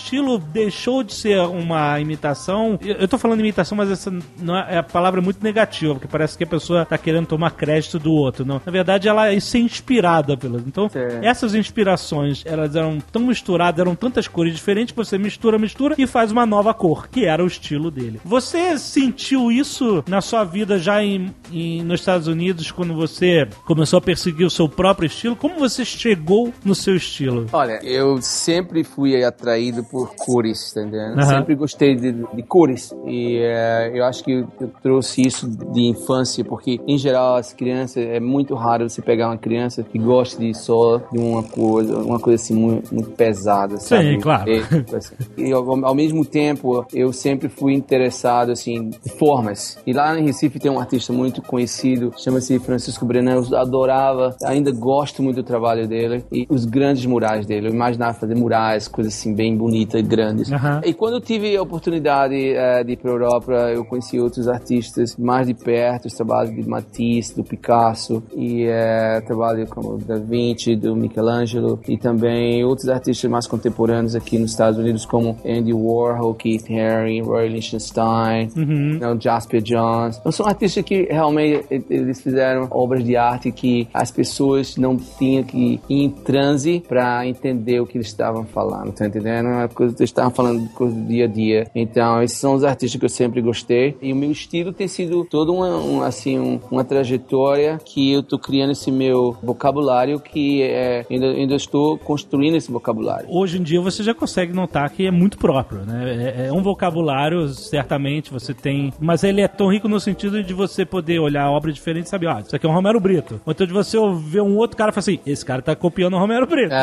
deixou de ser uma imitação. Eu tô falando imitação, mas essa não é a palavra muito negativa, porque parece que a pessoa tá querendo tomar crédito do outro. Não. Na verdade, ela é ser inspirada pelas. Então, essas inspirações, elas eram tão misturadas, eram tantas cores diferentes, que você mistura e faz uma nova cor, que era o estilo dele. Você sentiu isso na sua vida já nos Estados Unidos, quando você começou a perseguir o seu próprio estilo? Como você chegou no seu estilo? Olha, eu sempre fui atraído por cores, tá entendendo? Sempre gostei de cores. E eu acho que eu trouxe isso de infância, porque, em geral, as crianças, é muito raro você pegar uma criança que gosta só de uma coisa assim muito pesada, sabe? Sim, claro. E ao mesmo tempo, eu sempre fui interessado, assim, em formas. E lá em Recife tem um artista muito conhecido, chama-se Francisco Brenan. Eu adorava, ainda gosto muito do trabalho dele e os grandes murais dele. Eu imaginava fazer murais, coisas assim, bem bonitas e grandes. E quando eu tive a oportunidade de ir para a Europa, eu conheci outros artistas mais de perto, os trabalhos de Matisse, do Picasso, e trabalho como Da Vinci, do Michelangelo, e também outros artistas mais contemporâneos aqui nos Estados Unidos, como Andy Warhol, Keith Haring, Roy Lichtenstein, Jasper Johns. Então, são artistas que realmente eles fizeram obras de arte que as pessoas não tinham que ir em transe para entender o que eles estavam falando, tá entendendo? Eles estavam falando de coisa do dia a dia. Então, esses são os artistas que eu sempre gostei. E o meu estilo tem sido toda uma trajetória que eu tô criando esse meu vocabulário, que ainda estou construindo esse vocabulário. Hoje em dia você já consegue notar que é muito próprio, né? É um vocabulário, certamente, você tem... Mas ele é tão rico no sentido de você poder olhar a obra diferente e saber, isso aqui é um Romero Brito. Ou então de você ver um outro cara e falar assim, esse cara tá copiando o Romero Brito.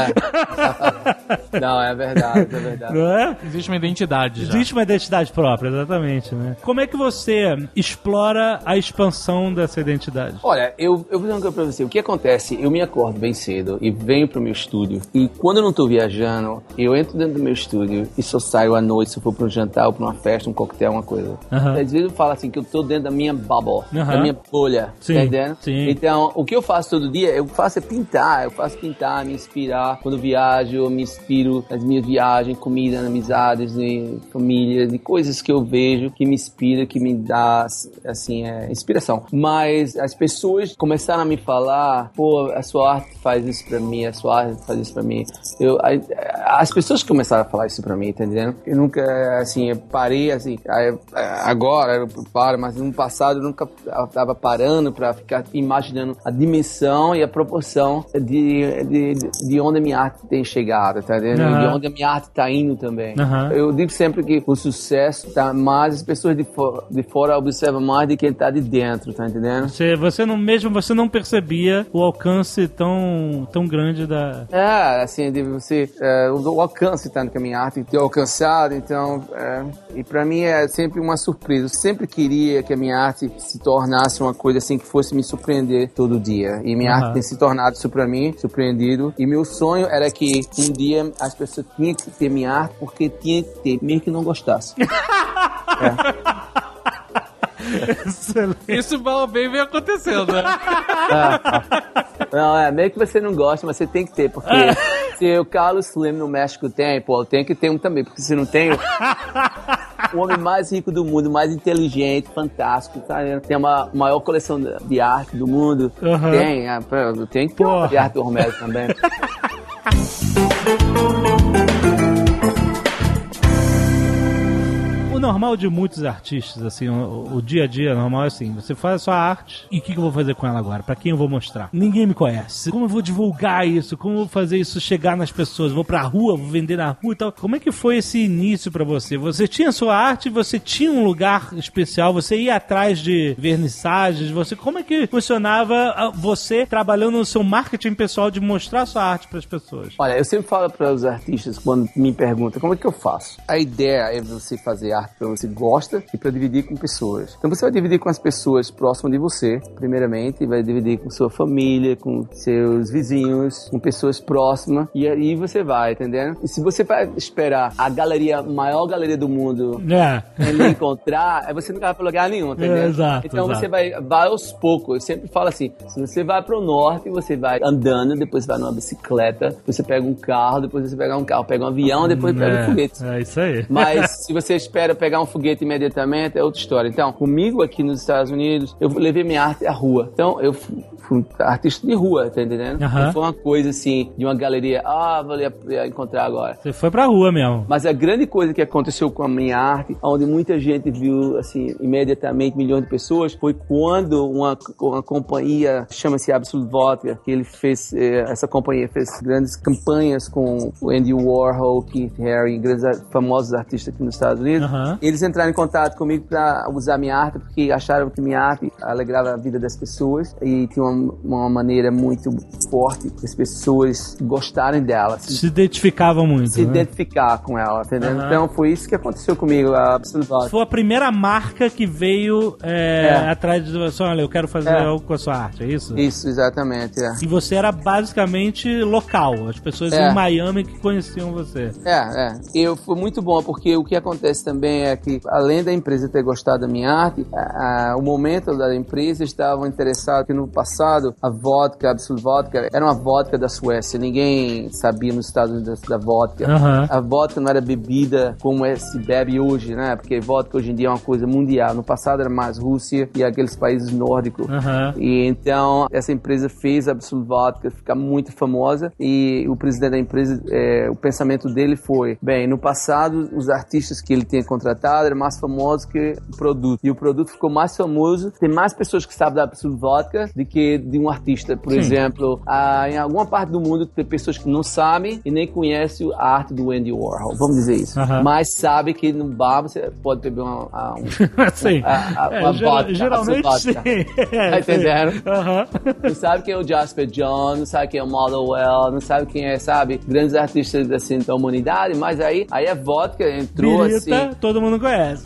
Não, é verdade. Não é? Existe uma identidade já. Existe uma identidade própria, exatamente, né? Como é que você explora a expansão dessa identidade? Olha, eu vou dizer uma coisa pra você. O que acontece? Eu me acordo bem cedo e venho pro meu estúdio. E quando eu não tô viajando, eu entro dentro do meu estúdio e só saio à noite, se eu for pra um jantar ou pra uma festa, um coquetel, uma coisa. Às vezes eu falo assim, que eu tô dentro da minha bubble, da minha bolha. Sim, tá entendendo? Sim. Então, o que eu faço todo dia, eu faço pintar, me inspirar. Quando eu viajo, eu me inspiro nas minhas viagens, comida, amizades, família, de coisas que eu vejo, que me inspira, que me dá, assim, inspiração. Mas as pessoas começaram a me falar, pô, a sua arte faz isso pra mim, a sua arte faz isso pra mim. As pessoas começaram a falar isso pra mim, tá entendendo? Eu nunca, assim, parei, assim, agora eu paro, mas no passado eu nunca tava parando pra ficar imaginando a dimensão e a proporção de onde a minha arte tem chegado, tá entendendo? De onde a minha arte tá indo também. Eu digo sempre que o sucesso tá mais, as pessoas de fora observam mais de quem tá de dentro, tá entendendo? Você não percebia o alcance tão grande da... assim, o alcance tanto que a minha arte tem alcançado, então, e pra mim é sempre uma surpresa. Eu sempre queria que a minha arte se tornasse uma coisa assim que fosse me surpreender todo dia. E minha arte tem se tornado isso pra mim, surpreendido. E meu sonho era que um dia as pessoas tinham que ter minha arte, porque tinha que ter, mesmo que não gostasse. Isso bem vem acontecendo, né? Não, meio que você não gosta, mas você tem que ter, porque se o Carlos Slim no México tem, pô, tem que ter um também, porque se não tem... O homem mais rico do mundo, mais inteligente, fantástico, tá? Tem a maior coleção de arte do mundo. Tem que ter uma de arte do Romero também. O normal de muitos artistas, assim, o dia a dia normal é assim, você faz a sua arte e o que eu vou fazer com ela agora? Pra quem eu vou mostrar? Ninguém me conhece. Como eu vou divulgar isso? Como eu vou fazer isso chegar nas pessoas? Vou pra rua, vou vender na rua e tal. Como é que foi esse início pra você? Você tinha a sua arte, você tinha um lugar especial, você ia atrás de vernissagens, como é que funcionava você trabalhando no seu marketing pessoal de mostrar a sua arte pras pessoas? Olha, eu sempre falo para os artistas, quando me perguntam como é que eu faço. A ideia é você fazer arte arte que você gosta e para dividir com pessoas. Então você vai dividir com as pessoas próximas de você, primeiramente, e vai dividir com sua família, com seus vizinhos, com pessoas próximas, e aí você vai, entendendo? E se você vai esperar a maior galeria do mundo ele encontrar, aí você não vai pra lugar nenhum, entendeu? Exato, então exato. você vai aos poucos. Eu sempre falo assim, se você vai pro norte, você vai andando, depois vai numa bicicleta, depois você pega um carro, depois você pega um carro, pega um avião, depois pega um foguete. É isso aí. Mas se você espera pegar um foguete imediatamente, é outra história. Então, comigo aqui nos Estados Unidos, eu levei minha arte à rua. Então, eu fui artista de rua, tá entendendo? Não foi uma coisa assim, de uma galeria, vou encontrar agora. Você foi pra rua mesmo. Mas a grande coisa que aconteceu com a minha arte, onde muita gente viu, assim, imediatamente, milhões de pessoas, foi quando uma companhia, chama-se Absolut Vodka, que ele fez, essa companhia fez grandes campanhas com o Andy Warhol, Keith Haring, grandes famosos artistas aqui nos Estados Unidos. Eles entraram em contato comigo para usar minha arte, porque acharam que minha arte alegrava a vida das pessoas e tinha uma maneira muito forte que as pessoas gostarem dela. Se identificavam muito. Se identificar com ela, entendeu? Então foi isso que aconteceu comigo, a Absolut Vodka. Foi a primeira marca que veio atrás de você, olha, eu quero fazer algo com a sua arte, é isso? Isso, exatamente. E você era basicamente local, as pessoas em Miami que conheciam você. E foi muito bom, porque o que acontece também é que, além da empresa ter gostado da minha arte, o momento da empresa estavam interessados, que no passado a vodka, Absolut Vodka, era uma vodka da Suécia. Ninguém sabia nos Estados Unidos da vodka. A vodka não era bebida como se bebe hoje, né? Porque vodka hoje em dia é uma coisa mundial. No passado era mais Rússia e aqueles países nórdicos. E então, essa empresa fez a Absolut Vodka ficar muito famosa e o presidente da empresa, o pensamento dele foi, bem, no passado, os artistas que ele tinha contratado eram mais famosos que o produto. E o produto ficou mais famoso. Tem mais pessoas que sabem da Absolut Vodka do que de um artista. Por exemplo, em alguma parte do mundo tem pessoas que não sabem e nem conhecem a arte do Andy Warhol, vamos dizer isso. Mas sabe que no bar você pode beber uma vodka. Geralmente sim. Tá entendendo? Não sabe quem é o Jasper John, não sabe quem é o Motherwell, não sabe quem é, sabe, grandes artistas assim da humanidade, mas aí a vodka entrou Birita, assim. todo mundo conhece.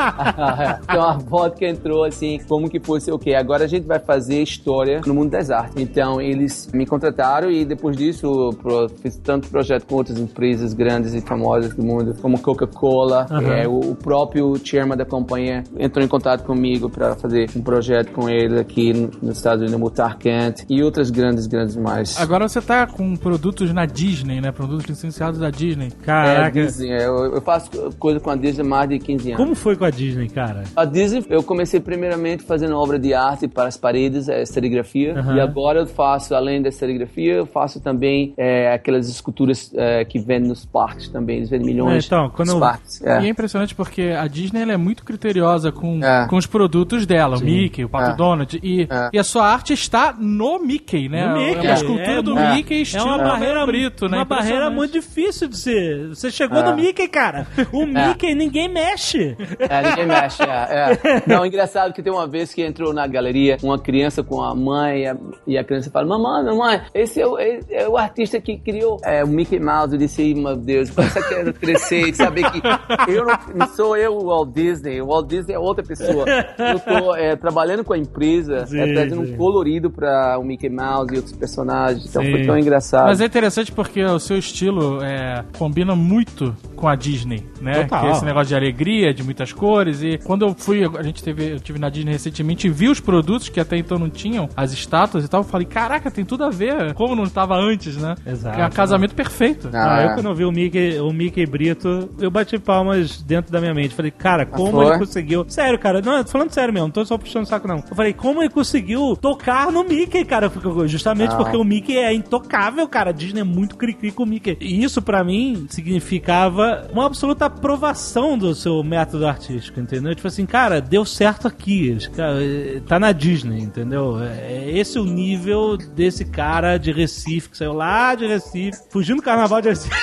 Então a vodka entrou assim, como que fosse agora a gente vai fazer história no mundo das artes. Então eles me contrataram e depois disso fiz tanto projeto com outras empresas grandes e famosas do mundo, como Coca-Cola. O próprio chairman da companhia entrou em contato comigo para fazer um projeto com ele aqui nos Estados Unidos, no Mutar Kent, e outras grandes mais. Agora você tá com produtos na Disney, né? Produtos licenciados da Disney. Caraca. Disney. Eu faço coisa com a Disney há mais de 15 anos. Como foi com a Disney, cara? A Disney, eu comecei primeiramente fazendo obra de arte para as paredes, serigrafia, e agora eu faço, além da serigrafia, eu faço também aquelas esculturas que vendem nos parques também, eles vendem milhões nos parques. E é impressionante porque a Disney ela é muito criteriosa com os produtos dela, o Mickey, o Pato Donald, e a sua arte está no Mickey, né? No Mickey. É uma escultura do Mickey estilo uma barreira Brito, né? Uma barreira muito difícil de ser. Você chegou no Mickey, cara. O Mickey, ninguém mexe. Ninguém mexe, Não, engraçado que tem uma vez que entrou na galeria uma criança com a mãe e a criança fala, mamãe, esse é o artista que criou o Mickey Mouse. Eu disse, meu Deus, você quer crescer e saber que eu não sou eu o Walt Disney. O Walt Disney é outra pessoa. Eu tô trabalhando com a empresa, trazendo um colorido para o Mickey Mouse e outros personagens. Então foi tão engraçado. Mas é interessante porque o seu estilo combina muito com a Disney, né? Total. Que é esse negócio de alegria, de muitas cores. E quando eu tive na Disney recentemente e vi os produtos que até então não tinham, as estátuas e tal, eu falei, caraca, tem tudo a ver, como não estava antes, né? Exato. É um casamento perfeito. Eu quando vi o Mickey Brito, eu bati palmas dentro da minha mente. Falei, cara, como ele conseguiu... Sério, cara, não, tô falando sério mesmo, não tô só puxando o saco, não. Eu falei, como ele conseguiu tocar no Mickey, cara? Justamente porque o Mickey é intocável, cara. A Disney é muito cri-cri com o Mickey. E isso, pra mim, significava uma absoluta aprovação do seu método artístico, entendeu? Tipo assim, cara, deu certo aqui. Cara, tá na Disney, entendeu? É esse o nível desse cara de Recife, que saiu lá de Recife, fugindo do carnaval de Recife.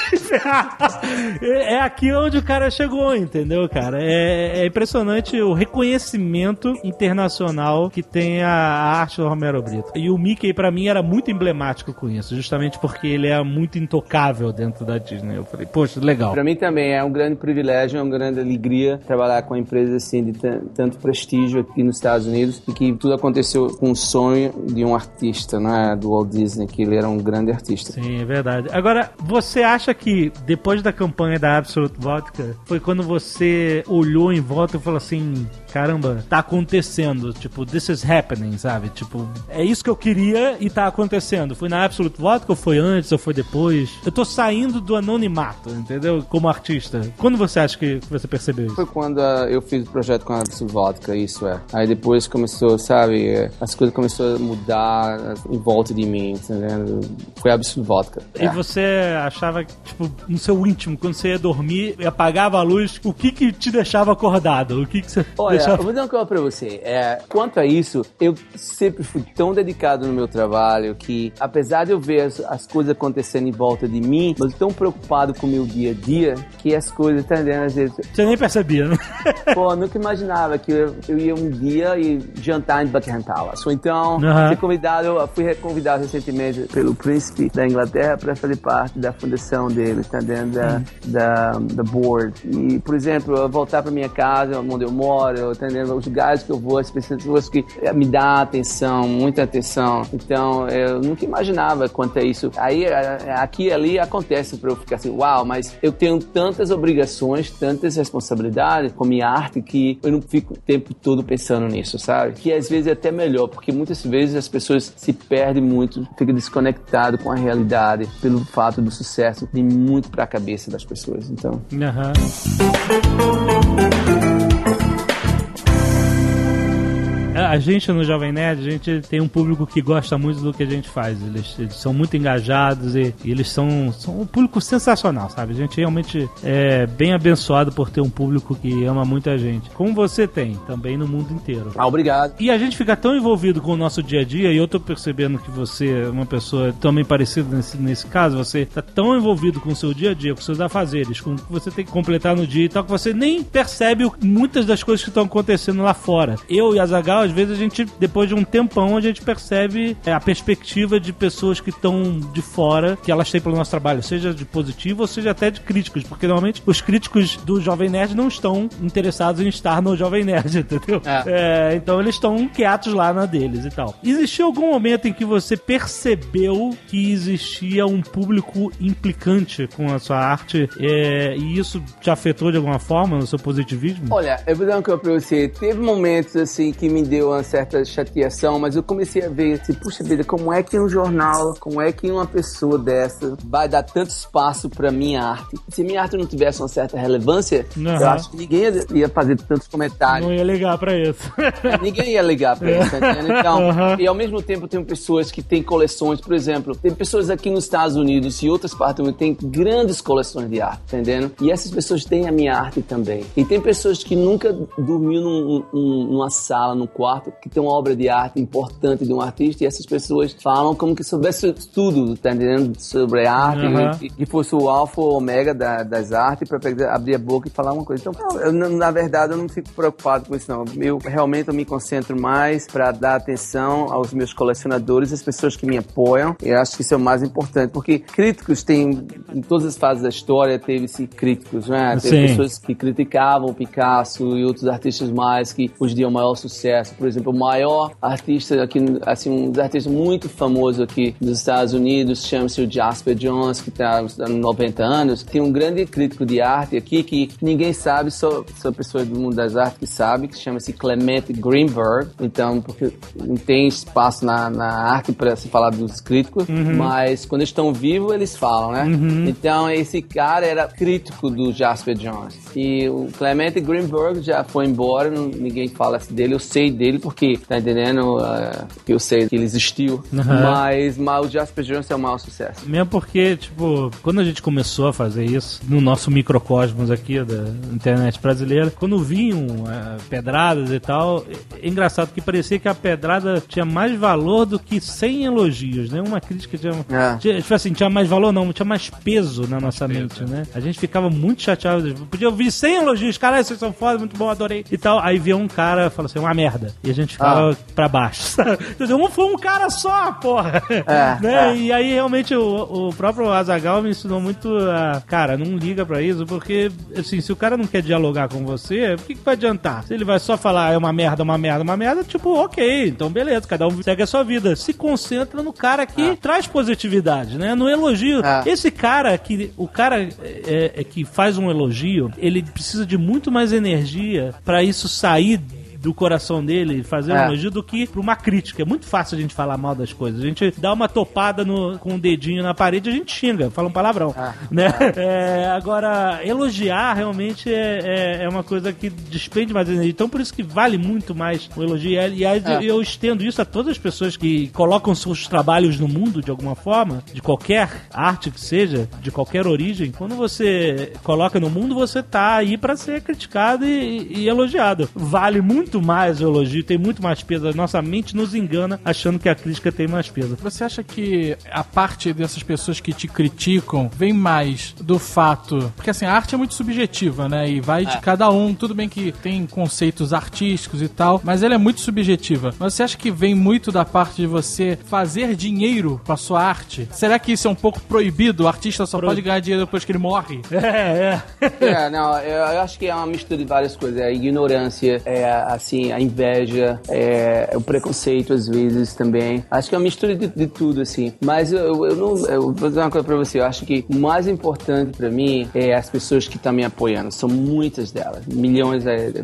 É aqui onde o cara chegou, entendeu, cara? É impressionante o reconhecimento internacional que tem a arte do Romero Brito. E o Mickey, pra mim, era muito emblemático com isso, justamente porque ele é muito intocável dentro da Disney. Eu falei, poxa, legal. Pra mim também é um grande privilégio, é uma grande alegria trabalhar com uma empresa assim de tanto prestígio aqui nos Estados Unidos, e que tudo aconteceu com o sonho de um artista, né, do Walt Disney, que ele era um grande artista. Sim, é verdade. Agora, você acha que depois da campanha da Absolute Vodka, foi quando você olhou em volta e falou assim, caramba, tá acontecendo, tipo, this is happening, sabe? Tipo, é isso que eu queria e tá acontecendo. Foi na Absolute Vodka ou foi antes ou foi depois? Eu tô saindo do anonimato, entendeu? Como artista. Quando você acha que você percebeu isso? Foi quando eu fiz o projeto com a Absolute Vodka, isso é. Aí depois começou, sabe, as coisas começaram a mudar em volta de mim, entendeu? Foi a Absolute Vodka. E você achava, tipo, no seu íntimo, quando você ia dormir e apagava a luz, o que te deixava acordado? O que você deixava... Eu vou dar uma coisa pra você. Quanto a isso, eu sempre fui tão dedicado no meu trabalho que, apesar de eu ver as coisas acontecendo em volta de mim, mas eu tão preocupado com o meu dia a dia, que as coisas, tá entendendo? Às vezes... Você nem percebia, né? Pô, nunca imaginava que eu ia um dia e jantar em Buckingham Palace. Ou então, eu fui convidado recentemente pelo príncipe da Inglaterra para fazer parte da fundação dele, tá entendendo? Da board. E, por exemplo, eu voltar pra minha casa, onde eu moro, tá entendendo? Os lugares que eu vou, as pessoas que me dão atenção, muita atenção. Então, eu nunca imaginava quanto a isso. Aí, aqui e ali acontece pra eu ficar assim, uau, mas eu tenho tantas obrigações, tantas responsabilidades com minha arte que eu não fico o tempo todo pensando nisso, sabe? Que às vezes é até melhor, porque muitas vezes as pessoas se perdem muito, ficam desconectadas com a realidade pelo fato do sucesso de muito pra cabeça das pessoas, então... A gente no Jovem Nerd, a gente tem um público que gosta muito do que a gente faz. Eles são muito engajados e eles são um público sensacional, sabe? A gente realmente é bem abençoado por ter um público que ama muita gente. Como você tem, também no mundo inteiro. Obrigado. E a gente fica tão envolvido com o nosso dia a dia, e eu tô percebendo que você é uma pessoa também parecida nesse caso, você tá tão envolvido com o seu dia a dia, com os seus afazeres, com o que você tem que completar no dia e tal, que você nem percebe muitas das coisas que estão acontecendo lá fora. Eu e a Azaghal, às vezes a gente, depois de um tempão, a gente percebe a perspectiva de pessoas que estão de fora, que elas têm pelo nosso trabalho, seja de positivo ou seja até de críticos, porque normalmente os críticos do Jovem Nerd não estão interessados em estar no Jovem Nerd, entendeu? Então eles estão quietos lá na deles e tal. Existiu algum momento em que você percebeu que existia um público implicante com a sua arte e isso te afetou de alguma forma no seu positivismo? Olha, eu vou dar uma coisa pra você. Teve momentos assim que me deu uma certa chateação, mas eu comecei a ver assim, puxa vida, como é que um jornal, como é que uma pessoa dessa vai dar tanto espaço pra minha arte? Se minha arte não tivesse uma certa relevância, eu acho que ninguém ia fazer tantos comentários. Não ia ligar pra isso. Ninguém ia ligar pra isso, tá entendendo? Então, e ao mesmo tempo tem pessoas que têm coleções, por exemplo, tem pessoas aqui nos Estados Unidos e outras partes do mundo que têm grandes coleções de arte, tá entendendo? E essas pessoas têm a minha arte também. E tem pessoas que nunca dormiu numa sala, num quarto, que tem uma obra de arte importante de um artista, e essas pessoas falam como que soubesse tudo, tá entendendo? Sobre a arte, que fosse o alfa ou ômega das artes, pra abrir a boca e falar uma coisa. Então, na verdade, eu não fico preocupado com isso, não. Eu realmente me concentro mais pra dar atenção aos meus colecionadores, às pessoas que me apoiam, e eu acho que isso é o mais importante, porque críticos tem, em todas as fases da história, teve-se críticos, né? Teve pessoas que criticavam Picasso e outros artistas mais que hoje em dia é o maior sucesso. Por exemplo, o maior artista aqui, assim, um dos artistas muito famosos aqui dos Estados Unidos, chama-se o Jasper Johns, que está nos 90 anos. Tem um grande crítico de arte aqui que ninguém sabe, só pessoas do mundo das artes que sabe, que chama-se Clement Greenberg. Então, porque não tem espaço na arte para se falar dos críticos, mas quando eles estão vivos, eles falam, né? Então, esse cara era crítico do Jasper Johns. E o Clement Greenberg já foi embora, ninguém fala dele, eu sei dele, dele, porque, tá entendendo? Que eu sei que ele existiu. Mas o Jasper Jones é um mau sucesso. Mesmo porque, tipo, quando a gente começou a fazer isso, no nosso microcosmos aqui da internet brasileira, quando vinham pedradas e tal, é engraçado que parecia que a pedrada tinha mais valor do que 100 elogios, né? Uma crítica tipo assim, tinha mais valor não, tinha mais peso na nossa mente, né? A gente ficava muito chateado, podia ouvir 100 elogios, caralho, vocês são foda, muito bom, adorei e tal, aí via um cara e falou assim, uma merda, e a gente ficava pra baixo, sabe? Foi um cara só, porra! Né? E aí realmente o próprio Azaghal me ensinou muito a, cara, não liga pra isso, porque assim, se o cara não quer dialogar com você, o que vai adiantar? Se ele vai só falar, é uma merda, tipo, ok, então beleza, cada um segue a sua vida. Se concentra no cara que traz positividade, né? No elogio. Esse cara, o cara que faz um elogio, ele precisa de muito mais energia pra isso sair do coração dele, fazer um elogio, do que pra uma crítica. É muito fácil a gente falar mal das coisas. A gente dá uma topada com o dedinho na parede e a gente xinga, fala um palavrão. Né? Agora, elogiar realmente é uma coisa que despende mais energia. Então, por isso que vale muito mais o elogio. E, aliás, eu estendo isso a todas as pessoas que colocam seus trabalhos no mundo, de alguma forma, de qualquer arte que seja, de qualquer origem. Quando você coloca no mundo, você tá aí pra ser criticado e elogiado. Vale muito mais o elogio, tem muito mais peso. A nossa mente nos engana achando que a crítica tem mais peso. Você acha que a parte dessas pessoas que te criticam vem mais do fato... Porque assim, a arte é muito subjetiva, né? E vai de cada um. Tudo bem que tem conceitos artísticos e tal, mas ela é muito subjetiva. Mas você acha que vem muito da parte de você fazer dinheiro com a sua arte? Será que isso é um pouco proibido? O artista só pode ganhar dinheiro depois que ele morre? Não, eu acho que é uma mistura de várias coisas. É a ignorância, assim, a inveja, o preconceito às vezes também. Acho que é uma mistura de tudo, assim. Mas eu vou dizer uma coisa pra você. Eu acho que o mais importante pra mim é as pessoas que estão me apoiando. São muitas delas. Milhões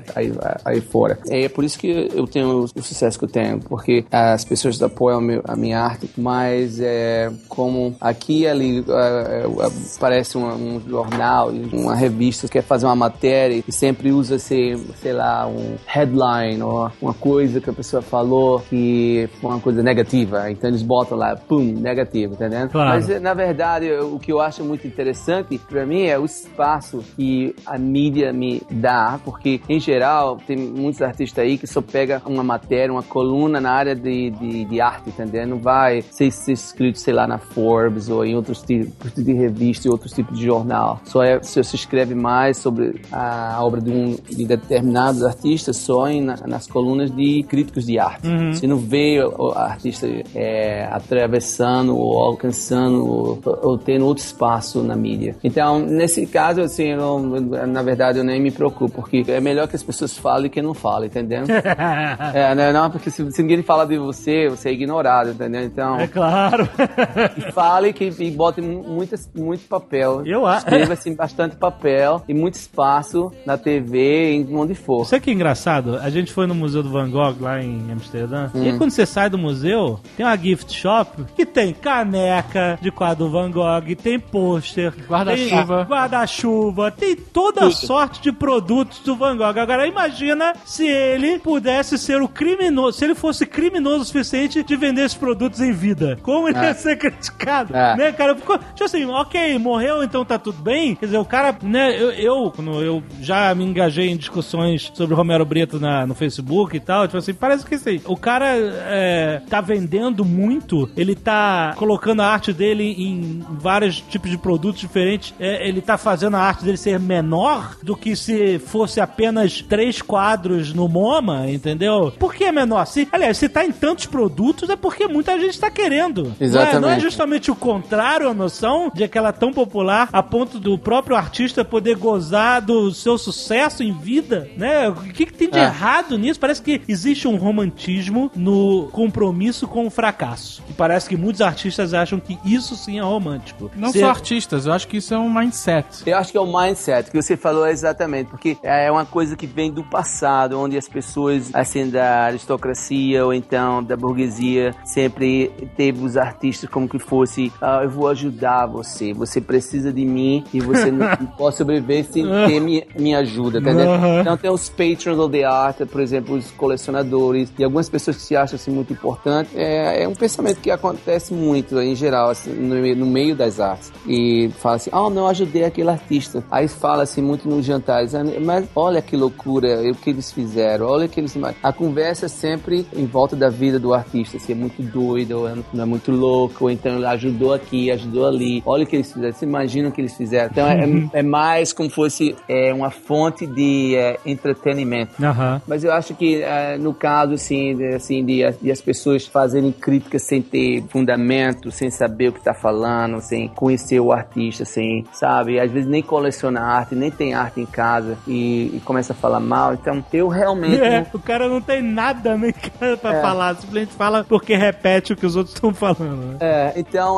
aí fora. É por isso que eu tenho o sucesso que eu tenho. Porque as pessoas apoiam a minha arte. Mas como aqui e ali parece um jornal, uma revista que quer fazer uma matéria e sempre usa, sei lá, um headline ou uma coisa que a pessoa falou que foi uma coisa negativa, então eles botam lá, pum, negativo, entendeu? Claro. Mas na verdade o que eu acho muito interessante pra mim é o espaço que a mídia me dá, porque em geral tem muitos artistas aí que só pega uma matéria, uma coluna na área de arte, entendeu? Não vai ser escrito, sei lá, na Forbes ou em outros tipos de revista e outros tipos de jornal. Se escreve mais sobre a obra de determinados artistas só nas colunas de críticos de arte. Você não vê o artista atravessando ou alcançando ou tendo outro espaço na mídia. Então, nesse caso, assim, na verdade, eu nem me preocupo, porque é melhor que as pessoas falem que não falem, entendeu? Não, porque se ninguém fala de você é ignorado, entendeu? Então... É claro. Fale e bote muito papel. Escreva, assim, bastante papel e muito espaço na TV, em onde for. Isso aqui é engraçado. A gente foi no Museu do Van Gogh, lá em Amsterdã. E aí, quando você sai do museu, tem uma gift shop que tem caneca de quadro do Van Gogh, tem pôster, guarda-chuva, tem toda sorte de produtos do Van Gogh. Agora, imagina se ele pudesse ser o criminoso, se ele fosse criminoso o suficiente de vender esses produtos em vida. Como ele ia ser criticado? Né, cara? Ficou, tipo assim, ok, morreu, então tá tudo bem. Quer dizer, o cara, né, quando eu já me engajei em discussões sobre Romero Brito no Facebook e tal, tipo assim, parece que assim, o cara tá vendendo muito, ele tá colocando a arte dele em vários tipos de produtos diferentes, ele tá fazendo a arte dele ser menor do que se fosse apenas 3 quadros no MoMA, entendeu? Por que é menor? Aliás, se tá em tantos produtos é porque muita gente tá querendo. Exatamente. Não é justamente o contrário, a noção de que ela é tão popular a ponto do próprio artista poder gozar do seu sucesso em vida, né? O que tem de errado nisso? Parece que existe um romantismo no compromisso com o fracasso. E parece que muitos artistas acham que isso sim é romântico. Não só artistas, eu acho que isso é um mindset. Eu acho que é o mindset que você falou exatamente, porque é uma coisa que vem do passado, onde as pessoas, assim, da aristocracia ou então da burguesia, sempre teve os artistas como que fosse, eu vou ajudar você precisa de mim e você não pode sobreviver sem ter minha ajuda, entendeu? Então tem os patrons of the art, arte, por exemplo, os colecionadores e algumas pessoas que se acham assim, muito importantes, é um pensamento que acontece muito em geral, assim, no meio das artes. E fala assim, não, ajudei aquele artista. Aí fala assim muito nos jantares, mas olha que loucura o que eles fizeram, olha que eles... A conversa é sempre em volta da vida do artista, se é muito doido, ou é muito louco, ou então ele ajudou aqui, ajudou ali, olha o que eles fizeram, você imagina o que eles fizeram. Então é mais como fosse uma fonte de entretenimento. Mas eu acho que no caso assim, de as pessoas fazerem críticas sem ter fundamento, sem saber o que tá falando, sem conhecer o artista, sem, sabe, às vezes nem coleciona arte, nem tem arte em casa e começa a falar mal. Então eu realmente... O cara não tem nada nem cara pra falar, simplesmente fala porque repete o que os outros estão falando, né? Então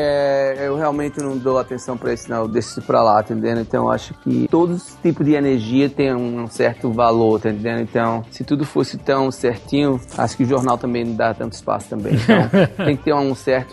eu realmente não dou atenção pra isso, não, eu deixo isso pra lá, entendendo? Então eu acho que todo tipo de energia tem um certo valor, tá entendendo? Então, se tudo fosse tão certinho, acho que o jornal também não dá tanto espaço também. Então, tem que ter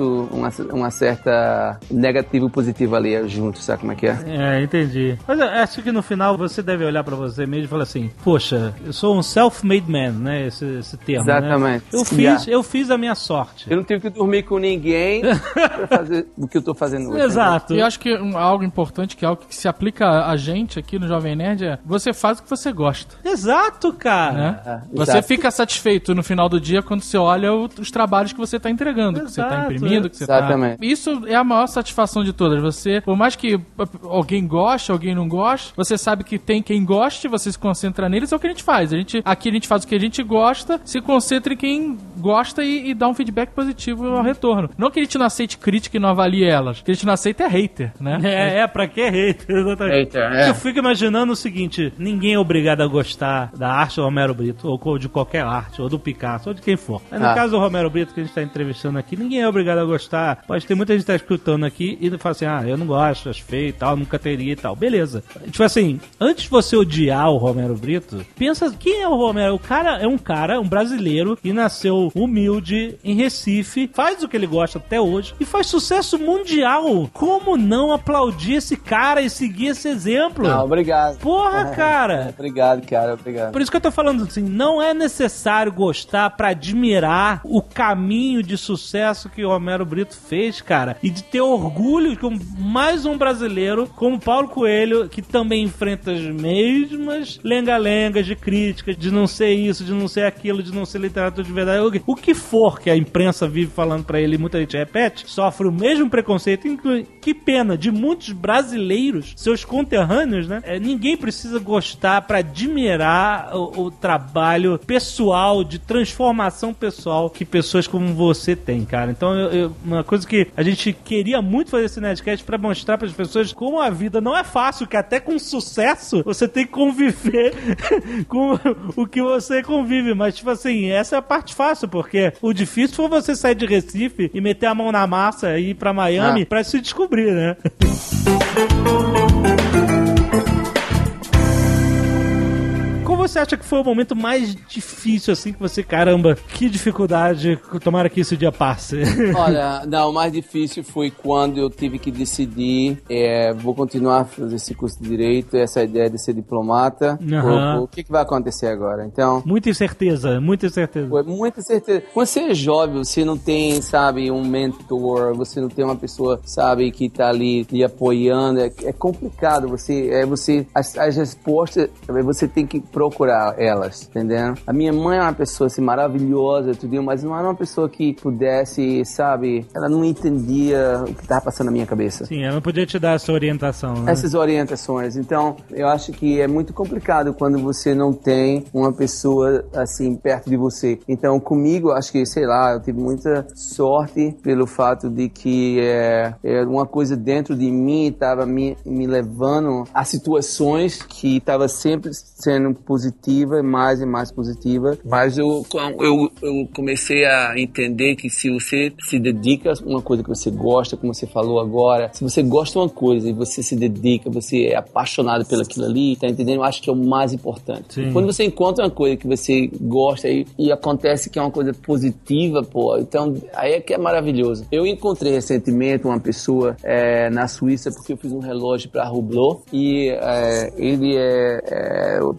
uma certa negativo e positivo ali junto, sabe como é que é? Entendi. Mas eu acho que no final você deve olhar pra você mesmo e falar assim, poxa, eu sou um self-made man, né? Esse termo, exatamente. Né? Eu fiz a minha sorte. Eu não tive que dormir com ninguém pra fazer o que eu tô fazendo hoje. Exato. E eu acho que algo importante, que é algo que se aplica a gente aqui no Jovem Nerd, é você faz o que você gosta. Exato, cara. Né? Você fica satisfeito no final do dia quando você olha os trabalhos que você tá entregando, que você tá imprimindo, que você exatamente. Isso é a maior satisfação de todas. Você, por mais que alguém goste, alguém não goste, você sabe que tem quem goste, você se concentra neles, é o que a gente faz. Aqui a gente faz o que a gente gosta, se concentra em quem gosta e dá um feedback positivo ao retorno. Não que a gente não aceite crítica e não avalie elas. O que a gente não aceita é hater, né? Pra que hater? Exatamente. Eu fico imaginando o seguinte, ninguém é obrigado a gostar da arte do Romero Brito, ou de qualquer arte, ou do Picasso, ou de quem for. Mas no caso do Romero Brito, que a gente tá entrevistando aqui, ninguém é obrigado a gostar. Pode ter muita gente que tá escutando aqui e fala assim, eu não gosto, acho feio e tal, nunca teria e tal. Beleza. Tipo assim, antes de você odiar o Romero Brito, pensa, quem é o Romero? O cara é um brasileiro que nasceu humilde em Recife, faz o que ele gosta até hoje e faz sucesso mundial. Como não aplaudir esse cara e seguir esse exemplo? Obrigado. Porra, cara. Obrigado, cara, obrigado. Por isso que eu tô falando assim, não é necessário gostar pra admirar o caminho de sucesso que o Romero Brito fez, cara, e de ter orgulho com mais um brasileiro como Paulo Coelho, que também enfrenta as mesmas lenga-lengas de críticas, de não ser isso, de não ser aquilo, de não ser literatura de verdade. O que for que a imprensa vive falando pra ele e muita gente repete, sofre o mesmo preconceito. Que pena, de muitos brasileiros, seus conterrâneos, né? Ninguém precisa gostar pra admirar o trabalho pessoal, de transformação pessoal que pessoas como você tem, cara. Então, uma coisa que a gente queria muito fazer esse Nerdcast pra mostrar pras pessoas como a vida não é fácil, que até com sucesso você tem que conviver com o que você convive. Mas, tipo assim, essa é a parte fácil, porque o difícil foi você sair de Recife e meter a mão na massa e ir pra Miami pra se descobrir, né? Qual você acha que foi o momento mais difícil, assim, que você, caramba, que dificuldade, tomara que esse dia passe? Olha, não, o mais difícil foi quando eu tive que decidir, vou continuar a fazer esse curso de Direito, essa ideia de ser diplomata, o que vai acontecer agora? Então... Muita incerteza, muita incerteza. Muita certeza. Quando você é jovem, você não tem, sabe, um mentor, você não tem uma pessoa, sabe, que tá ali lhe apoiando, é complicado, as respostas, você tem que procurar elas, entendendo? A minha mãe é uma pessoa, assim, maravilhosa, tudo, mas não era uma pessoa que pudesse, sabe, ela não entendia o que estava passando na minha cabeça. Sim, ela não podia te dar essa orientação, né? Essas orientações. Então, eu acho que é muito complicado quando você não tem uma pessoa, assim, perto de você. Então, comigo, acho que, sei lá, eu tive muita sorte pelo fato de que uma coisa dentro de mim estava me levando a situações que estava sempre sendo positiva, mais e mais positiva, mas eu comecei a entender que se você se dedica a uma coisa que você gosta, como você falou agora, se você gosta de uma coisa e você se dedica, você é apaixonado pelo aquilo ali, tá entendendo? Eu acho que é o mais importante. Quando você encontra uma coisa que você gosta e acontece que é uma coisa positiva, pô, então aí é que é maravilhoso. Eu encontrei recentemente uma pessoa na Suíça, porque eu fiz um relógio para Hublot e ele é o presidente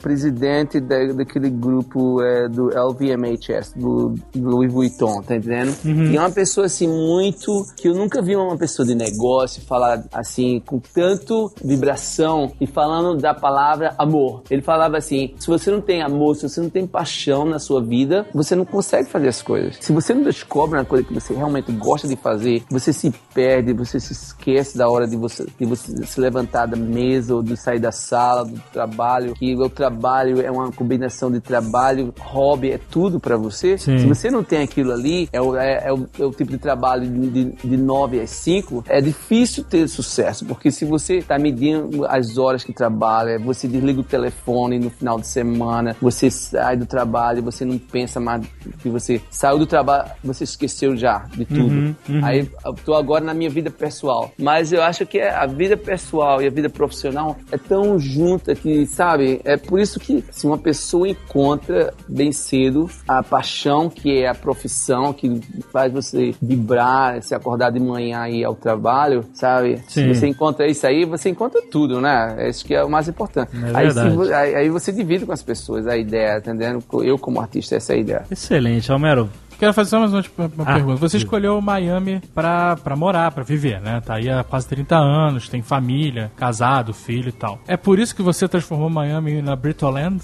presidente daquele grupo do LVMHs, do Louis Vuitton, tá entendendo? E é uma pessoa assim muito, que eu nunca vi uma pessoa de negócio falar assim com tanto vibração e falando da palavra amor. Ele falava assim, se você não tem amor, se você não tem paixão na sua vida, você não consegue fazer as coisas. Se você não descobre uma coisa que você realmente gosta de fazer, você se perde, você se esquece da hora de você se levantar da mesa ou de sair da sala, do trabalho, que o trabalho é uma combinação de trabalho, hobby, é tudo pra você. Sim. Se você não tem aquilo ali, é o tipo de trabalho de 9 às 5, é difícil ter sucesso, porque se você tá medindo as horas que trabalha, você desliga o telefone no final de semana, você sai do trabalho, você não pensa mais que você saiu do trabalho, você esqueceu já de tudo. Aí eu tô agora na minha vida pessoal, mas eu acho que a vida pessoal e a vida profissional é tão junta que, sabe, é por isso que se uma pessoa encontra bem cedo a paixão que é a profissão, que faz você vibrar, se acordar de manhã e ir ao trabalho, sabe? Sim. Se você encontra isso aí, você encontra tudo, né? Isso que é o mais importante. Aí você divide com as pessoas a ideia, entendendo? Eu como artista, essa é a ideia. Excelente, Homero. Quero fazer só mais uma pergunta. Você escolheu Miami pra morar, pra viver, né? Tá aí há quase 30 anos, tem família, casado, filho e tal. É por isso que você transformou Miami na Britoland?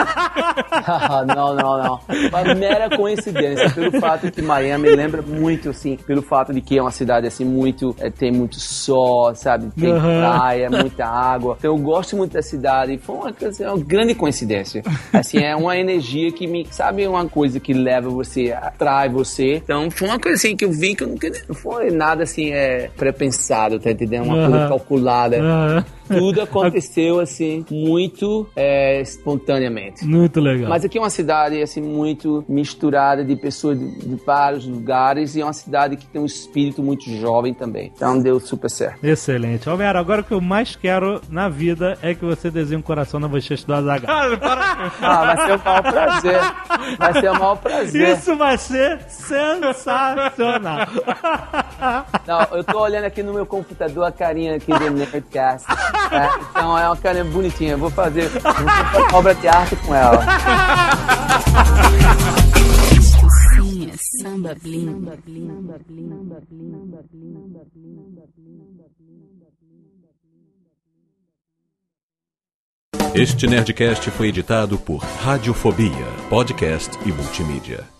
Não. Uma mera coincidência, pelo fato que Miami lembra muito, assim, pelo fato de que é uma cidade, assim, muito... tem muito sol, sabe? Tem praia, muita água. Então eu gosto muito da cidade. Foi uma grande coincidência. Assim, é uma energia que me... Sabe uma coisa que leva você... atrai você. Então foi uma coisa assim que eu vi que eu nunca... Não foi nada assim pré-pensado, tá entendendo? Uma coisa calculada. Tudo aconteceu assim muito espontaneamente. Muito legal. Mas aqui é uma cidade assim muito misturada de pessoas de vários lugares e é uma cidade que tem um espírito muito jovem também. Então deu super certo. Excelente. Homero, agora o que eu mais quero na vida é que você desenhe um coração na bochecha do Azaghal. Vai ser um maior prazer. Vai ser um maior prazer. Isso vai ser sensacional. Não, eu tô olhando aqui no meu computador a carinha aqui do Nerdcast. Então é uma carinha bonitinha. Eu vou fazer uma obra de arte com ela. Samba Blim. Este Nerdcast foi editado por Radiofobia, podcast e multimídia.